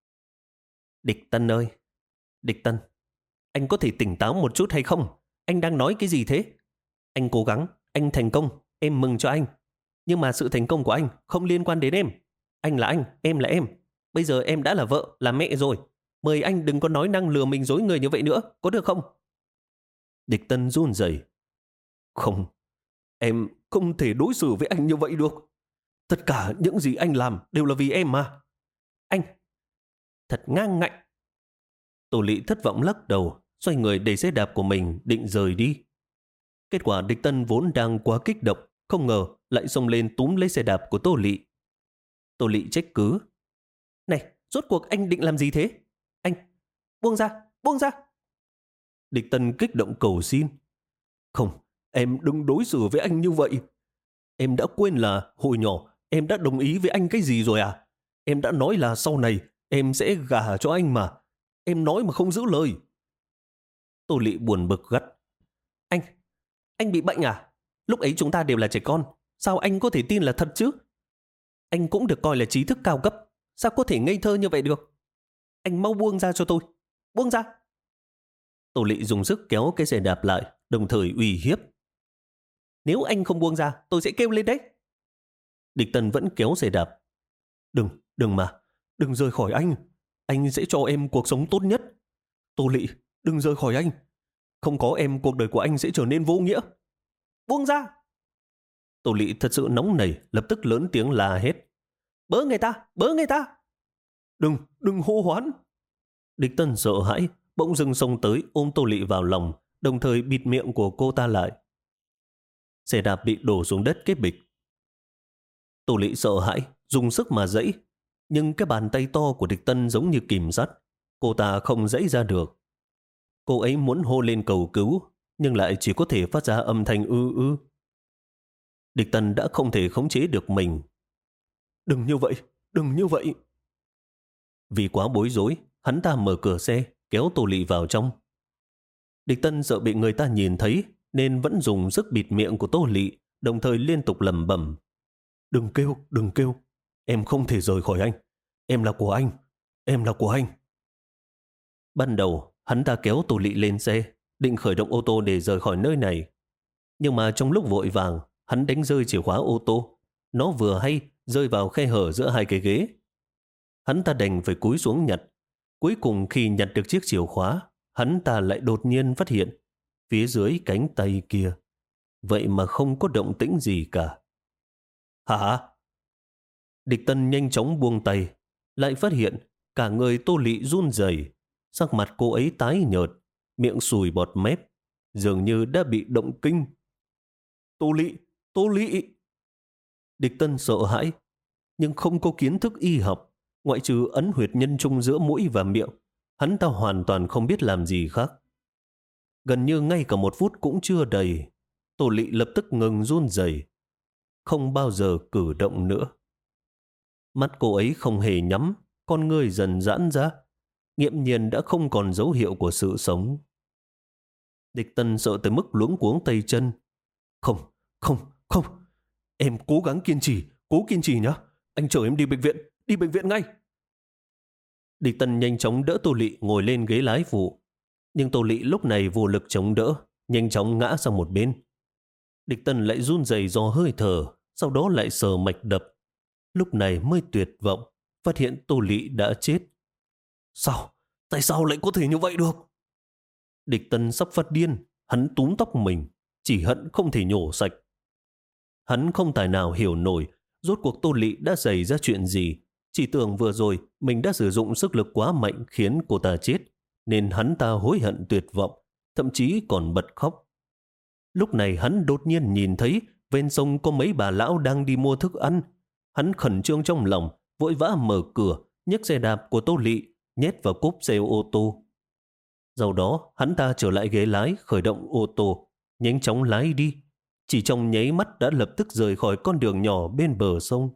Địch Tân ơi, Địch Tân, anh có thể tỉnh táo một chút hay không? Anh đang nói cái gì thế? Anh cố gắng, anh thành công, em mừng cho anh. Nhưng mà sự thành công của anh không liên quan đến em. Anh là anh, em là em. Bây giờ em đã là vợ, là mẹ rồi. Mời anh đừng có nói năng lừa mình dối người như vậy nữa, có được không? Địch Tân run rẩy. Không, em không thể đối xử với anh như vậy được. Tất cả những gì anh làm đều là vì em mà. Anh, thật ngang ngạnh. Tô Lị thất vọng lắc đầu, xoay người đẩy xe đạp của mình định rời đi. Kết quả Địch Tân vốn đang quá kích động, không ngờ lại xông lên túm lấy xe đạp của Tô Lị. Tô Lị trách cứ. Này, rốt cuộc anh định làm gì thế? Anh, buông ra, buông ra. Địch Tân kích động cầu xin. Không, em đừng đối xử với anh như vậy. Em đã quên là hồi nhỏ em đã đồng ý với anh cái gì rồi à? Em đã nói là sau này em sẽ gả cho anh mà. Em nói mà không giữ lời. Tô Lị buồn bực gắt. Anh, anh bị bệnh à? Lúc ấy chúng ta đều là trẻ con. Sao anh có thể tin là thật chứ? Anh cũng được coi là trí thức cao cấp. Sao có thể ngây thơ như vậy được? Anh mau buông ra cho tôi. Buông ra. Tô Lị dùng sức kéo cái xe đạp lại, đồng thời uy hiếp. Nếu anh không buông ra, tôi sẽ kêu lên đấy. Địch Tân vẫn kéo xe đạp. Đừng, đừng mà. Đừng rời khỏi anh. Anh sẽ cho em cuộc sống tốt nhất. Tô Lị, đừng rời khỏi anh. Không có em, cuộc đời của anh sẽ trở nên vô nghĩa. Buông ra. Tô Lị thật sự nóng nảy, lập tức lớn tiếng la hét. Bớ người ta, bớ người ta. Đừng, đừng hô hoán. Địch Tân sợ hãi, bỗng dưng xông tới ôm Tô Lị vào lòng, đồng thời bịt miệng của cô ta lại. Xe đạp bị đổ xuống đất kết bịch. Tô Lị sợ hãi, dùng sức mà giãy, nhưng cái bàn tay to của Địch Tân giống như kìm sắt. Cô ta không dãy ra được. Cô ấy muốn hô lên cầu cứu, nhưng lại chỉ có thể phát ra âm thanh ư ư. Địch Tân đã không thể khống chế được mình. Đừng như vậy, đừng như vậy. Vì quá bối rối, hắn ta mở cửa xe, kéo Tô Lị vào trong. Địch Tân sợ bị người ta nhìn thấy, nên vẫn dùng sức bịt miệng của Tô Lị, đồng thời liên tục lẩm bẩm. Đừng kêu, đừng kêu. Em không thể rời khỏi anh. Em là của anh. Em là của anh. Ban đầu, hắn ta kéo Tô Lị lên xe, định khởi động ô tô để rời khỏi nơi này. Nhưng mà trong lúc vội vàng, hắn đánh rơi chìa khóa ô tô. Nó vừa hay rơi vào khe hở giữa hai cái ghế. Hắn ta đành phải cúi xuống nhặt. Cuối cùng khi nhặt được chiếc chìa khóa, hắn ta lại đột nhiên phát hiện phía dưới cánh tay kia. Vậy mà không có động tĩnh gì cả. Hả? Địch Tân nhanh chóng buông tay, lại phát hiện cả người Tô Lị run rẩy, sắc mặt cô ấy tái nhợt, miệng sùi bọt mép, dường như đã bị động kinh. Tô Lị, Tô Lị! Địch Tân sợ hãi, nhưng không có kiến thức y học, ngoại trừ ấn huyệt nhân trung giữa mũi và miệng, hắn ta hoàn toàn không biết làm gì khác. Gần như ngay cả một phút cũng chưa đầy, Tô Lị lập tức ngừng run rẩy, không bao giờ cử động nữa. Mắt cô ấy không hề nhắm, con ngươi dần giãn ra, nghiễm nhiên đã không còn dấu hiệu của sự sống. Địch Tân sợ tới mức luống cuống tay chân. Không, không, không. Em cố gắng kiên trì, cố kiên trì nhé. Anh chở em đi bệnh viện, đi bệnh viện ngay. Địch Tân nhanh chóng đỡ Tô Lị ngồi lên ghế lái phụ. Nhưng Tô Lị lúc này vô lực chống đỡ, nhanh chóng ngã sang một bên. Địch Tân lại run rẩy do hơi thở, sau đó lại sờ mạch đập. Lúc này mới tuyệt vọng, phát hiện Tô Lị đã chết. Sao? Tại sao lại có thể như vậy được? Địch Tân sắp phát điên, hắn túm tóc mình, chỉ hận không thể nhổ sạch. Hắn không tài nào hiểu nổi rốt cuộc Tô Lị đã xảy ra chuyện gì. Chỉ tưởng vừa rồi mình đã sử dụng sức lực quá mạnh khiến cô ta chết, nên hắn ta hối hận tuyệt vọng, thậm chí còn bật khóc. Lúc này hắn đột nhiên nhìn thấy ven sông có mấy bà lão đang đi mua thức ăn. Hắn khẩn trương trong lòng, vội vã mở cửa, nhấc xe đạp của Tô Lị, nhét vào cốp xe ô tô. Sau đó hắn ta trở lại ghế lái, khởi động ô tô, nhanh chóng lái đi. Chỉ trong nháy mắt đã lập tức rời khỏi con đường nhỏ bên bờ sông.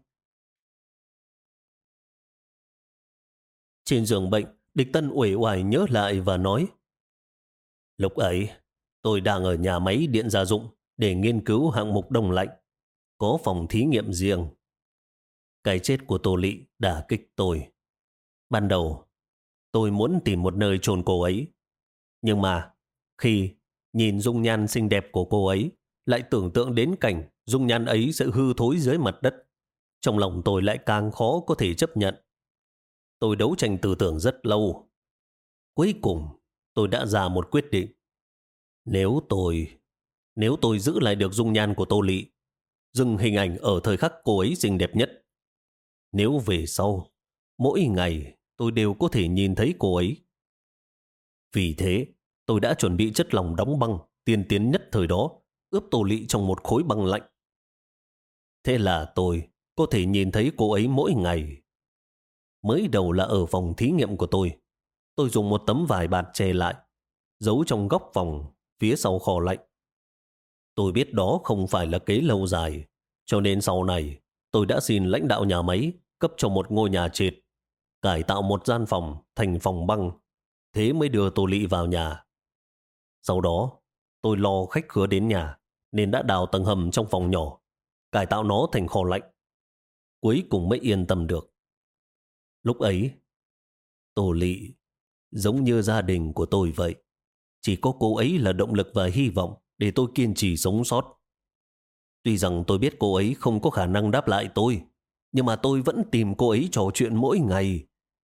Trên giường bệnh, Địch Tân uể oải nhớ lại và nói: Lúc ấy, tôi đang ở nhà máy điện gia dụng để nghiên cứu hạng mục đông lạnh, có phòng thí nghiệm riêng. Cái chết của Tô Lị đả kích tôi. Ban đầu, tôi muốn tìm một nơi chôn cô ấy. Nhưng mà, khi nhìn dung nhan xinh đẹp của cô ấy, lại tưởng tượng đến cảnh dung nhan ấy sẽ hư thối dưới mặt đất, trong lòng tôi lại càng khó có thể chấp nhận. Tôi đấu tranh tư tưởng rất lâu. Cuối cùng, tôi đã ra một quyết định. Nếu tôi, nếu tôi giữ lại được dung nhan của Tô Lị, dừng hình ảnh ở thời khắc cô ấy xinh đẹp nhất, nếu về sau, mỗi ngày tôi đều có thể nhìn thấy cô ấy. Vì thế, tôi đã chuẩn bị chất lỏng đóng băng tiên tiến nhất thời đó, ướp Tô Lị trong một khối băng lạnh. Thế là tôi có thể nhìn thấy cô ấy mỗi ngày. Mới đầu là ở phòng thí nghiệm của tôi. Tôi dùng một tấm vải bạt che lại, giấu trong góc phòng phía sau kho lạnh. Tôi biết đó không phải là kế lâu dài, cho nên sau này tôi đã xin lãnh đạo nhà máy cấp cho một ngôi nhà trệt, cải tạo một gian phòng thành phòng băng, thế mới đưa Tô Lị vào nhà. Sau đó, tôi lo khách khứa đến nhà, nên đã đào tầng hầm trong phòng nhỏ, cải tạo nó thành kho lạnh. Cuối cùng mới yên tâm được. Lúc ấy, Tô Lị giống như gia đình của tôi vậy. Chỉ có cô ấy là động lực và hy vọng để tôi kiên trì sống sót. Tuy rằng tôi biết cô ấy không có khả năng đáp lại tôi, nhưng mà tôi vẫn tìm cô ấy trò chuyện mỗi ngày.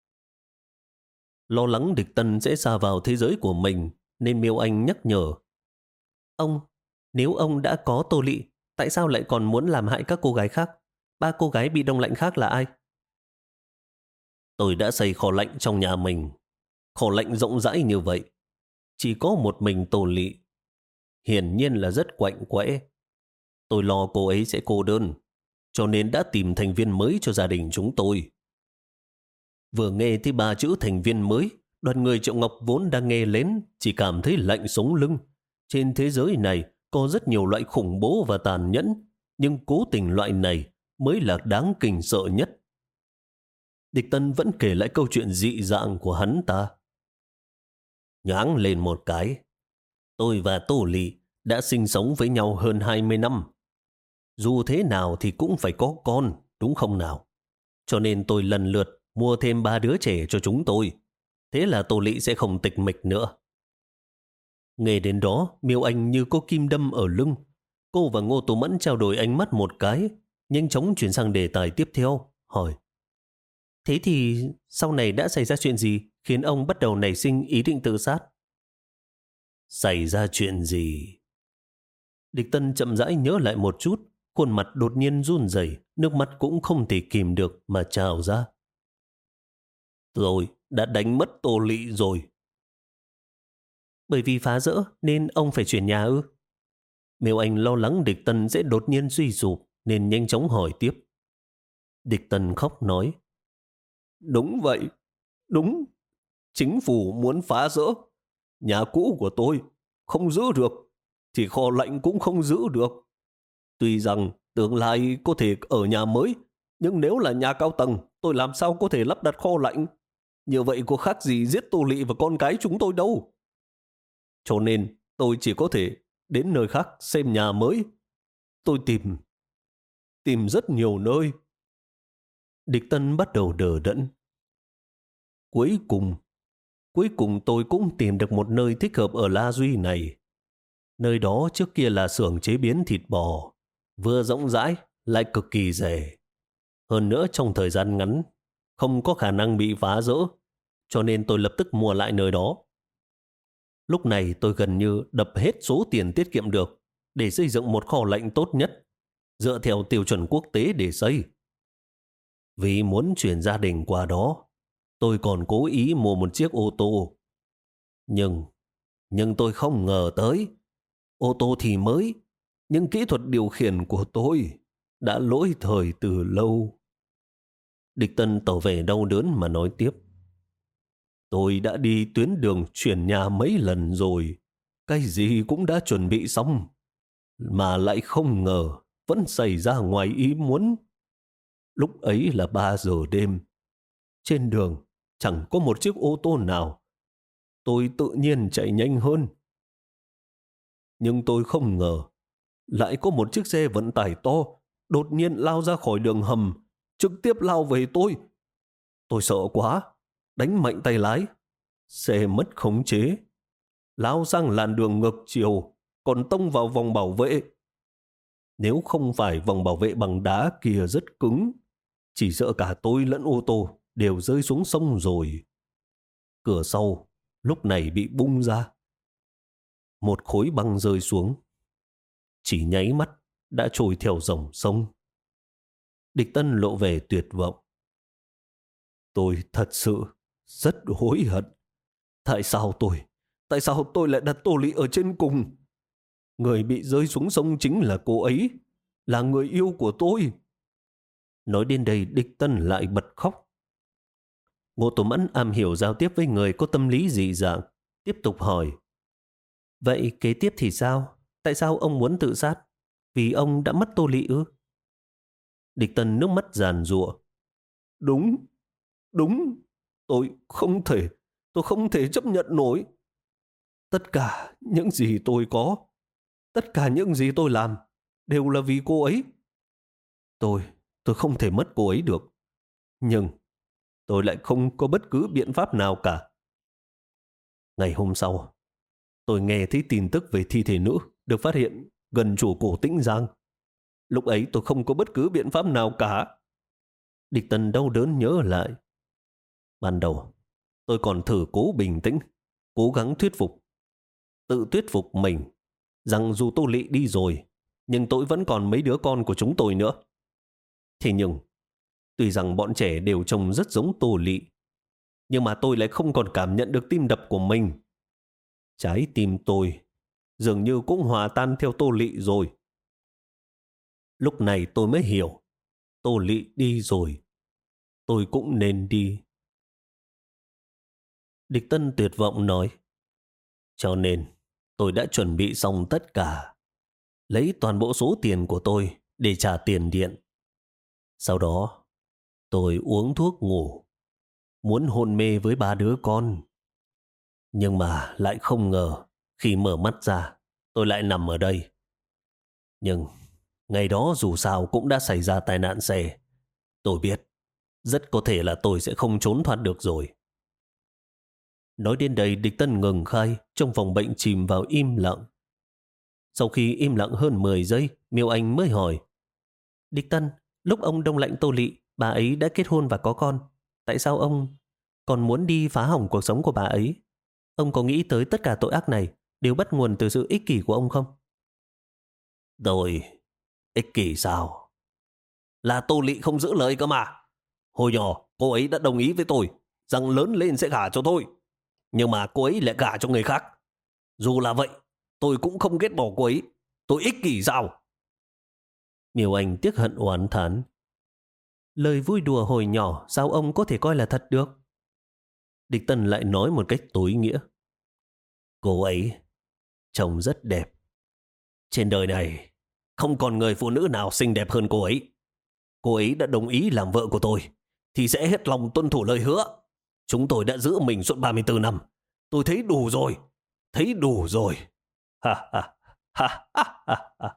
Lo lắng Địch Tân sẽ xa vào thế giới của mình, nên Miêu Anh nhắc nhở. Ông, nếu ông đã có Tô Lị, tại sao lại còn muốn làm hại các cô gái khác? Ba cô gái bị đông lạnh khác là ai? Tôi đã xây kho lạnh trong nhà mình. Kho lạnh rộng rãi như vậy, chỉ có một mình Tô Lị. Hiển nhiên là rất quạnh quẽ. Tôi lo cô ấy sẽ cô đơn, cho nên đã tìm thành viên mới cho gia đình chúng tôi. Vừa nghe thấy ba chữ thành viên mới, Đoàn người Triệu Ngọc vốn đang nghe lén, chỉ cảm thấy lạnh sống lưng. Trên thế giới này có rất nhiều loại khủng bố và tàn nhẫn, nhưng cố tình loại này mới là đáng kinh sợ nhất. Địch Tân vẫn kể lại câu chuyện dị dạng của hắn ta. Nhoáng lên một cái, tôi và Tô Lị đã sinh sống với nhau hơn hai mươi năm. Dù thế nào thì cũng phải có con, đúng không nào? Cho nên tôi lần lượt mua thêm ba đứa trẻ cho chúng tôi. Thế là Tô Lị sẽ không tịch mịch nữa. Nghe đến đó, Miêu Anh như có kim đâm ở lưng. Cô và Ngô Tố Mẫn trao đổi ánh mắt một cái, nhanh chóng chuyển sang đề tài tiếp theo, hỏi. Thế thì sau này đã xảy ra chuyện gì khiến ông bắt đầu nảy sinh ý định tự sát? Xảy ra chuyện gì? Địch Tân chậm rãi nhớ lại một chút, khuôn mặt đột nhiên run rẩy, nước mắt cũng không thể kìm được mà trào ra. Rồi, đã đánh mất Tô Lị rồi. Bởi vì phá rỡ nên ông phải chuyển nhà ư? Miêu Anh lo lắng Địch Tân sẽ đột nhiên suy sụp nên nhanh chóng hỏi tiếp. Địch Tân khóc nói. Đúng vậy, đúng. Chính phủ muốn phá rỡ. Nhà cũ của tôi không giữ được, thì kho lạnh cũng không giữ được. Tuy rằng tương lai có thể ở nhà mới, nhưng nếu là nhà cao tầng, tôi làm sao có thể lắp đặt kho lạnh? Như vậy có khác gì giết Tô Lị và con cái chúng tôi đâu. Cho nên tôi chỉ có thể đến nơi khác xem nhà mới. Tôi tìm, tìm rất nhiều nơi. Địch Tân bắt đầu đờ đẫn. Cuối cùng, cuối cùng tôi cũng tìm được một nơi thích hợp ở La Duy này. Nơi đó trước kia là xưởng chế biến thịt bò, vừa rộng rãi lại cực kỳ rẻ. Hơn nữa trong thời gian ngắn, không có khả năng bị phá rỡ, cho nên tôi lập tức mua lại nơi đó. Lúc này tôi gần như đập hết số tiền tiết kiệm được để xây dựng một kho lạnh tốt nhất, dựa theo tiêu chuẩn quốc tế để xây. Vì muốn chuyển gia đình qua đó, tôi còn cố ý mua một chiếc ô tô. Nhưng, nhưng tôi không ngờ tới, ô tô thì mới, nhưng kỹ thuật điều khiển của tôi đã lỗi thời từ lâu. Địch Tân tỏ vẻ đau đớn mà nói tiếp. Tôi đã đi tuyến đường chuyển nhà mấy lần rồi, cái gì cũng đã chuẩn bị xong, mà lại không ngờ vẫn xảy ra ngoài ý muốn. Lúc ấy là ba giờ đêm, trên đường chẳng có một chiếc ô tô nào. Tôi tự nhiên chạy nhanh hơn. Nhưng tôi không ngờ, lại có một chiếc xe vận tải to đột nhiên lao ra khỏi đường hầm, trực tiếp lao về tôi. Tôi sợ quá, đánh mạnh tay lái. Xe mất khống chế, lao sang làn đường ngược chiều, còn tông vào vòng bảo vệ. Nếu không phải vòng bảo vệ bằng đá kia rất cứng, chỉ sợ cả tôi lẫn ô tô đều rơi xuống sông rồi. Cửa sau lúc này bị bung ra. Một khối băng rơi xuống, chỉ nháy mắt đã trôi theo dòng sông. Địch Tân lộ vẻ tuyệt vọng. Tôi thật sự rất hối hận. Tại sao tôi, tại sao tôi lại đặt Tô Lị ở trên cùng? Người bị rơi xuống sông chính là cô ấy, là người yêu của tôi. Nói đến đây Địch Tân lại bật khóc. Ngô Tố Mẫn am hiểu giao tiếp với người có tâm lý dị dạng, tiếp tục hỏi. Vậy kế tiếp thì sao? Tại sao ông muốn tự sát? Vì ông đã mất Tô Lị ư? Địch Tân nước mắt giàn giụa. Đúng, đúng, tôi không thể, tôi không thể chấp nhận nổi. Tất cả những gì tôi có, tất cả những gì tôi làm, đều là vì cô ấy. Tôi, tôi không thể mất cô ấy được. Nhưng tôi lại không có bất cứ biện pháp nào cả. Ngày hôm sau, tôi nghe thấy tin tức về thi thể nữ được phát hiện gần chùa cổ Tĩnh Giang. Lúc ấy tôi không có bất cứ biện pháp nào cả. Địch Tân đau đớn nhớ lại. Ban đầu, tôi còn thử cố bình tĩnh, cố gắng thuyết phục. Tự thuyết phục mình rằng dù Tô Lị đi rồi, nhưng tôi vẫn còn mấy đứa con của chúng tôi nữa. Thế nhưng, tuy rằng bọn trẻ đều trông rất giống Tô Lị, nhưng mà tôi lại không còn cảm nhận được tim đập của mình. Trái tim tôi dường như cũng hòa tan theo Tô Lị rồi. Lúc này tôi mới hiểu, Tô Lị đi rồi, tôi cũng nên đi. Địch Tân tuyệt vọng nói. Cho nên tôi đã chuẩn bị xong tất cả, lấy toàn bộ số tiền của tôi để trả tiền điện. Sau đó tôi uống thuốc ngủ, muốn hôn mê với ba đứa con. Nhưng mà lại không ngờ khi mở mắt ra tôi lại nằm ở đây. Nhưng ngày đó dù sao cũng đã xảy ra tai nạn xe. Tôi biết rất có thể là tôi sẽ không trốn thoát được rồi. Nói đến đây, Địch Tân ngừng khai, trong phòng bệnh chìm vào im lặng. Sau khi im lặng hơn mười giây, Miêu Anh mới hỏi. Địch Tân, lúc ông đông lạnh Tô Lị, bà ấy đã kết hôn và có con. Tại sao ông còn muốn đi phá hỏng cuộc sống của bà ấy? Ông có nghĩ tới tất cả tội ác này đều bắt nguồn từ sự ích kỷ của ông không? Rồi, ích kỷ sao? Là Tô Lị không giữ lời cơ mà. Hồi nhỏ, cô ấy đã đồng ý với tôi rằng lớn lên sẽ gả cho tôi. Nhưng mà cô ấy lại gả cho người khác. Dù là vậy, tôi cũng không ghét bỏ cô ấy. Tôi ích kỷ sao? Miêu Anh tiếc hận oán thán. Lời vui đùa hồi nhỏ sao ông có thể coi là thật được? Địch Tân lại nói một cách tối nghĩa. Cô ấy trông rất đẹp. Trên đời này không còn người phụ nữ nào xinh đẹp hơn cô ấy. Cô ấy đã đồng ý làm vợ của tôi thì sẽ hết lòng tuân thủ lời hứa. Chúng tôi đã giữ mình suốt ba mươi tư năm. Tôi thấy đủ rồi. Thấy đủ rồi. Ha ha ha ha ha ha.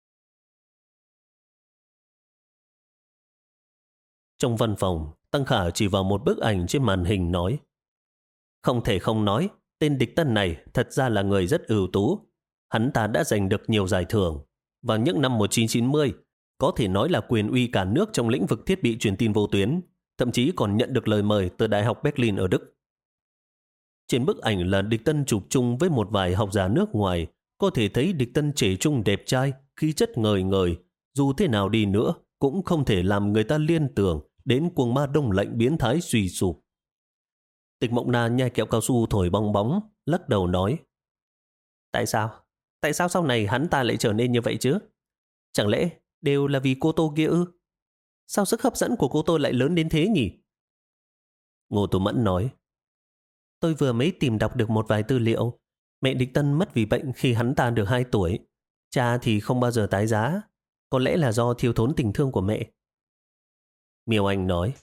Trong văn phòng, Tăng Khả chỉ vào một bức ảnh trên màn hình nói. Không thể không nói, tên Địch Tân này thật ra là người rất ưu tú. Hắn ta đã giành được nhiều giải thưởng. Vào những năm một nghìn chín trăm chín mươi, có thể nói là quyền uy cả nước trong lĩnh vực thiết bị truyền tin vô tuyến, thậm chí còn nhận được lời mời từ Đại học Berlin ở Đức. Trên bức ảnh là Địch Tân chụp chung với một vài học giả nước ngoài, có thể thấy Địch Tân trẻ trung đẹp trai, khí chất ngời ngời, dù thế nào đi nữa cũng không thể làm người ta liên tưởng đến cuồng ma đông lạnh biến thái suy sụp. Tịch Mộng Na nhai kẹo cao su thổi bong bóng, lắc đầu nói. Tại sao? Tại sao sau này hắn ta lại trở nên như vậy chứ? Chẳng lẽ đều là vì cô Tô kia ư? Sao sức hấp dẫn của cô Tô lại lớn đến thế nhỉ? Ngô Tú Mẫn nói. Tôi vừa mới tìm đọc được một vài tư liệu. Mẹ Địch Tân mất vì bệnh khi hắn ta được hai tuổi. Cha thì không bao giờ tái giá. Có lẽ là do thiếu thốn tình thương của mẹ. Miêu Anh nói.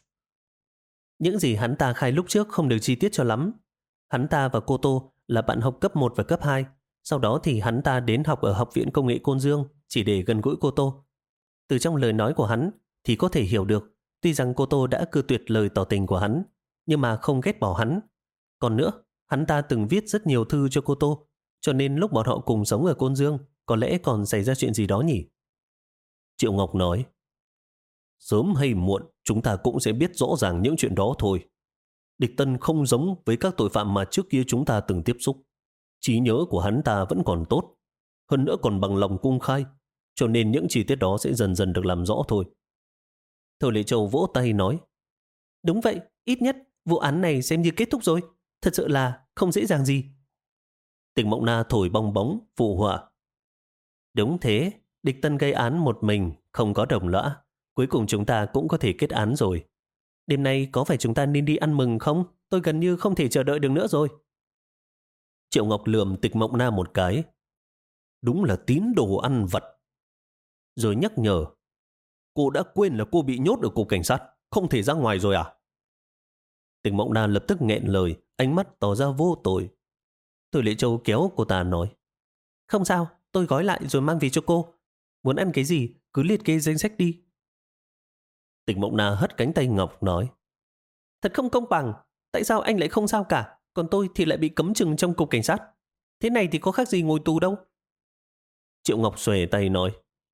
Những gì hắn ta khai lúc trước không được chi tiết cho lắm. Hắn ta và cô Tô là bạn học cấp một và cấp hai. Sau đó thì hắn ta đến học ở Học viện Công nghệ Côn Dương chỉ để gần gũi cô Tô. Từ trong lời nói của hắn thì có thể hiểu được, tuy rằng cô Tô đã cự tuyệt lời tỏ tình của hắn, nhưng mà không ghét bỏ hắn. Còn nữa, hắn ta từng viết rất nhiều thư cho cô Tô, cho nên lúc bọn họ cùng sống ở Côn Dương, có lẽ còn xảy ra chuyện gì đó nhỉ? Triệu Ngọc nói. Sớm hay muộn, chúng ta cũng sẽ biết rõ ràng những chuyện đó thôi. Địch Tân không giống với các tội phạm mà trước kia chúng ta từng tiếp xúc. Trí nhớ của hắn ta vẫn còn tốt, hơn nữa còn bằng lòng cung khai, cho nên những chi tiết đó sẽ dần dần được làm rõ thôi. Thôi Lệ Châu vỗ tay nói. Đúng vậy, ít nhất vụ án này xem như kết thúc rồi. Thật sự là không dễ dàng gì. Tịch Mộng Na thổi bong bóng, phụ họa. Đúng thế, Địch Tân gây án một mình, không có đồng lõa. Cuối cùng chúng ta cũng có thể kết án rồi. Đêm nay có phải chúng ta nên đi ăn mừng không? Tôi gần như không thể chờ đợi được nữa rồi. Triệu Ngọc lườm Tịch Mộng Na một cái. Đúng là tín đồ ăn vật. Rồi nhắc nhở. Cô đã quên là cô bị nhốt ở cục cảnh sát, không thể ra ngoài rồi à? Tịch Mộng Na lập tức nghẹn lời, ánh mắt tỏ ra vô tội. Thôi Lệ Châu kéo cô ta nói. Không sao, tôi gói lại rồi mang về cho cô. Muốn ăn cái gì, cứ liệt kê danh sách đi. Tịch Mộng Na hất cánh tay Ngọc nói. Thật không công bằng, tại sao anh lại không sao cả, còn tôi thì lại bị cấm chừng trong cục cảnh sát. Thế này thì có khác gì ngồi tù đâu. Triệu Ngọc xuề tay nói.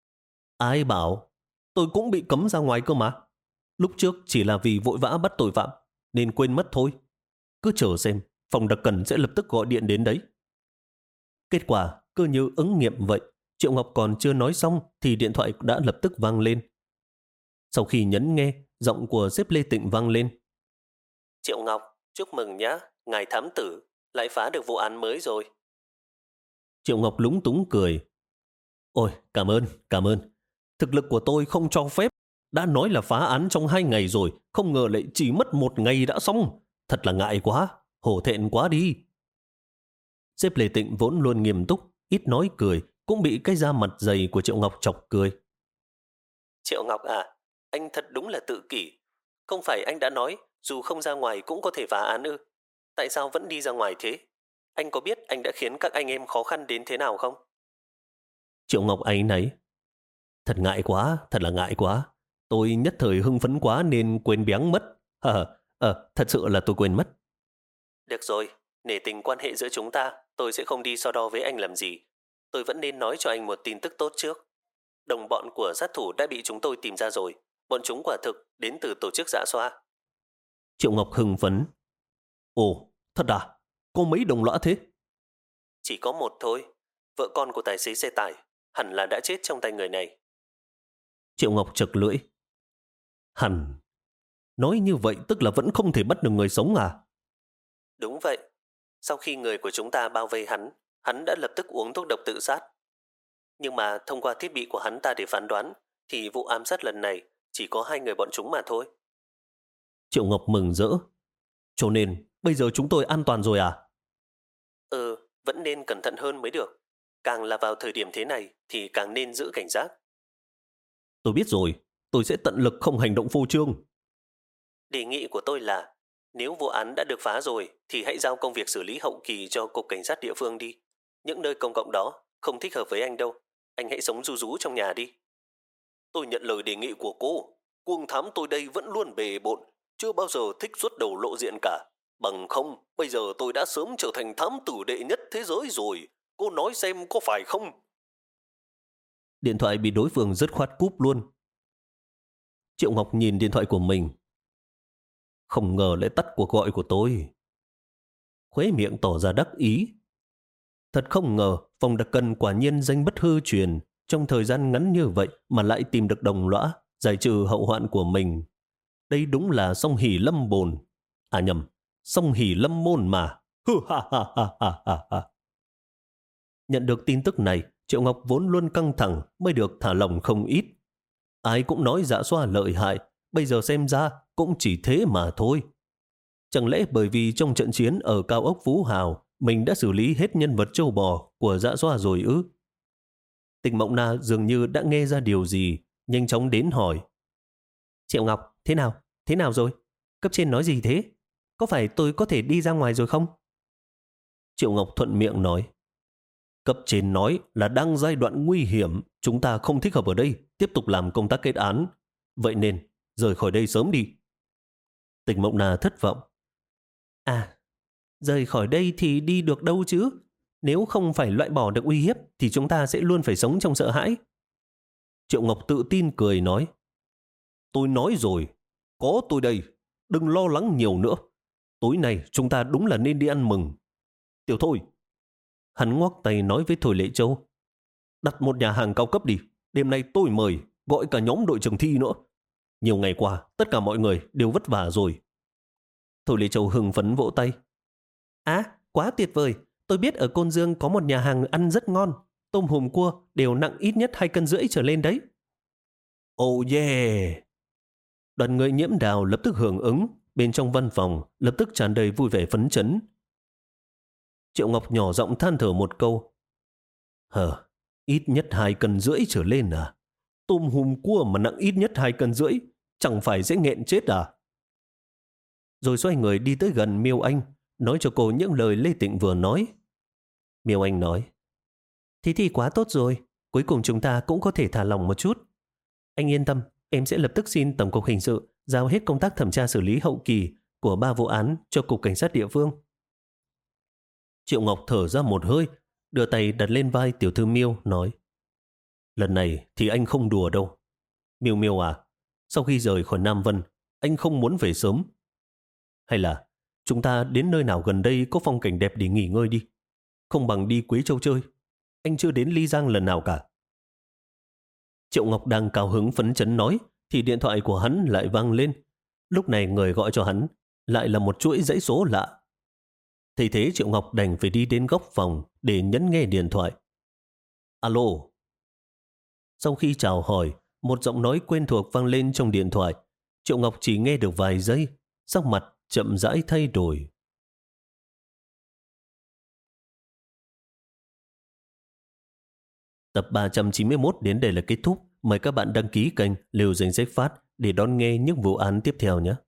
Ai bảo, tôi cũng bị cấm ra ngoài cơ mà. Lúc trước chỉ là vì vội vã bắt tội phạm, nên quên mất thôi. Cứ chờ xem, phòng đặc cần sẽ lập tức gọi điện đến đấy. Kết quả, cứ như ứng nghiệm vậy. Triệu Ngọc còn chưa nói xong thì điện thoại đã lập tức vang lên. Sau khi nhấn nghe, giọng của sếp Lê Tịnh vang lên. Triệu Ngọc, chúc mừng nhá, ngài thám tử lại phá được vụ án mới rồi. Triệu Ngọc lúng túng cười. Ôi, cảm ơn, cảm ơn. Thực lực của tôi không cho phép. Đã nói là phá án trong hai ngày rồi, không ngờ lại chỉ mất một ngày đã xong. Thật là ngại quá. hổ thẹn quá đi. Sếp Lê Tịnh vốn luôn nghiêm túc, ít nói cười, cũng bị cái da mặt dày của Triệu Ngọc chọc cười. Triệu Ngọc à, anh thật đúng là tự kỷ. Không phải anh đã nói dù không ra ngoài cũng có thể phá án ư? Tại sao vẫn đi ra ngoài thế? Anh có biết anh đã khiến các anh em khó khăn đến thế nào không? Triệu Ngọc áy náy. Thật ngại quá, thật là ngại quá. Tôi nhất thời hưng phấn quá nên quên béng mất. Ờ, ờ, thật sự là tôi quên mất. Được rồi, nể tình quan hệ giữa chúng ta, tôi sẽ không đi so đo với anh làm gì. Tôi vẫn nên nói cho anh một tin tức tốt trước. Đồng bọn của sát thủ đã bị chúng tôi tìm ra rồi. Bọn chúng quả thực đến từ tổ chức Dạ Xoa. Triệu Ngọc hưng phấn. Ồ, thật à? Có mấy đồng lõa thế? Chỉ có một thôi. Vợ con của tài xế xe tải hẳn là đã chết trong tay người này. Triệu Ngọc chật lưỡi. Hẳn. Nói như vậy tức là vẫn không thể bắt được người sống à? Đúng vậy. Sau khi người của chúng ta bao vây hắn, hắn đã lập tức uống thuốc độc tự sát. Nhưng mà thông qua thiết bị của hắn ta để phán đoán, thì vụ ám sát lần này chỉ có hai người bọn chúng mà thôi. Triệu Ngọc mừng rỡ. Cho nên, bây giờ chúng tôi an toàn rồi à? Ừ, vẫn nên cẩn thận hơn mới được. Càng là vào thời điểm thế này thì càng nên giữ cảnh giác. Tôi biết rồi, tôi sẽ tận lực không hành động phô trương. Đề nghị của tôi là, nếu vụ án đã được phá rồi thì hãy giao công việc xử lý hậu kỳ cho cục cảnh sát địa phương đi. Những nơi công cộng đó không thích hợp với anh đâu. Anh hãy sống ru rú trong nhà đi. Tôi nhận lời đề nghị của cô. Cuồng thám tôi đây vẫn luôn bề bộn, chưa bao giờ thích xuất đầu lộ diện cả. Bằng không, bây giờ tôi đã sớm trở thành thám tử đệ nhất thế giới rồi. Cô nói xem có phải không? Điện thoại bị đối phương dứt khoát cúp luôn. Triệu Ngọc nhìn điện thoại của mình. Không ngờ lại tắt cuộc gọi của tôi. Khuế miệng tỏ ra đắc ý. Thật không ngờ phòng đặc cần quả nhiên danh bất hư truyền. Trong thời gian ngắn như vậy mà lại tìm được đồng lõa, giải trừ hậu hoạn của mình. Đây đúng là song hỷ lâm bồn. À nhầm, song hỷ lâm môn mà. Hừ ha ha ha ha ha ha. Nhận được tin tức này, Triệu Ngọc vốn luôn căng thẳng mới được thả lỏng không ít. Ai cũng nói Dạ Xoa lợi hại, bây giờ xem ra cũng chỉ thế mà thôi. Chẳng lẽ bởi vì trong trận chiến ở cao ốc Phú Hào, mình đã xử lý hết nhân vật châu bò của Dạ Xoa rồi ư? Tịch Mộng Na dường như đã nghe ra điều gì, nhanh chóng đến hỏi. Triệu Ngọc, thế nào? Thế nào rồi? Cấp trên nói gì thế? Có phải tôi có thể đi ra ngoài rồi không? Triệu Ngọc thuận miệng nói. Cấp trên nói là đang giai đoạn nguy hiểm, chúng ta không thích hợp ở đây, tiếp tục làm công tác kết án. Vậy nên, rời khỏi đây sớm đi. Tịch Mộng Na thất vọng. À, rời khỏi đây thì đi được đâu chứ? Nếu không phải loại bỏ được uy hiếp thì chúng ta sẽ luôn phải sống trong sợ hãi. Triệu Ngọc tự tin cười nói. Tôi nói rồi, có tôi đây, đừng lo lắng nhiều nữa. Tối nay chúng ta đúng là nên đi ăn mừng. Tiểu Thôi. Hắn ngoắc tay nói với Thôi Lệ Châu. Đặt một nhà hàng cao cấp đi, đêm nay tôi mời, gọi cả nhóm đội trường thi nữa. Nhiều ngày qua, tất cả mọi người đều vất vả rồi. Thôi Lệ Châu hưng phấn vỗ tay. Á, à, quá tuyệt vời. Tôi biết ở Côn Dương có một nhà hàng ăn rất ngon. Tôm hùm cua đều nặng ít nhất hai cân rưỡi trở lên đấy. Oh yeah! Đoàn người Nhiễm Đào lập tức hưởng ứng. Bên trong văn phòng lập tức tràn đầy vui vẻ phấn chấn. Triệu Ngọc nhỏ giọng than thở một câu. Hờ, ít nhất hai cân rưỡi trở lên à? Tôm hùm cua mà nặng ít nhất hai cân rưỡi, chẳng phải sẽ nghẹn chết à? Rồi xoay người đi tới gần Miêu Anh, nói cho cô những lời Lê Tịnh vừa nói. Miêu Anh nói. Thế thì quá tốt rồi, cuối cùng chúng ta cũng có thể thả lỏng một chút. Anh yên tâm, em sẽ lập tức xin Tổng cục Hình sự giao hết công tác thẩm tra xử lý hậu kỳ của ba vụ án cho Cục Cảnh sát địa phương. Triệu Ngọc thở ra một hơi, đưa tay đặt lên vai tiểu thư Miêu, nói. Lần này thì anh không đùa đâu. Miêu Miêu à, sau khi rời khỏi Nam Vân, anh không muốn về sớm. Hay là chúng ta đến nơi nào gần đây có phong cảnh đẹp để nghỉ ngơi đi. Không bằng đi Quế Châu chơi. Anh chưa đến Ly Giang lần nào cả. Triệu Ngọc đang cao hứng phấn chấn nói, thì điện thoại của hắn lại vang lên. Lúc này người gọi cho hắn lại là một chuỗi dãy số lạ. Thế thế Triệu Ngọc đành phải đi đến góc phòng để nhấn nghe điện thoại. Alo. Sau khi chào hỏi, một giọng nói quen thuộc vang lên trong điện thoại. Triệu Ngọc chỉ nghe được vài giây, sắc mặt chậm rãi thay đổi. Tập ba trăm chín mươi mốt đến đây là kết thúc. Mời các bạn đăng ký kênh Liều Danh Sách Phát để đón nghe những vụ án tiếp theo nhé.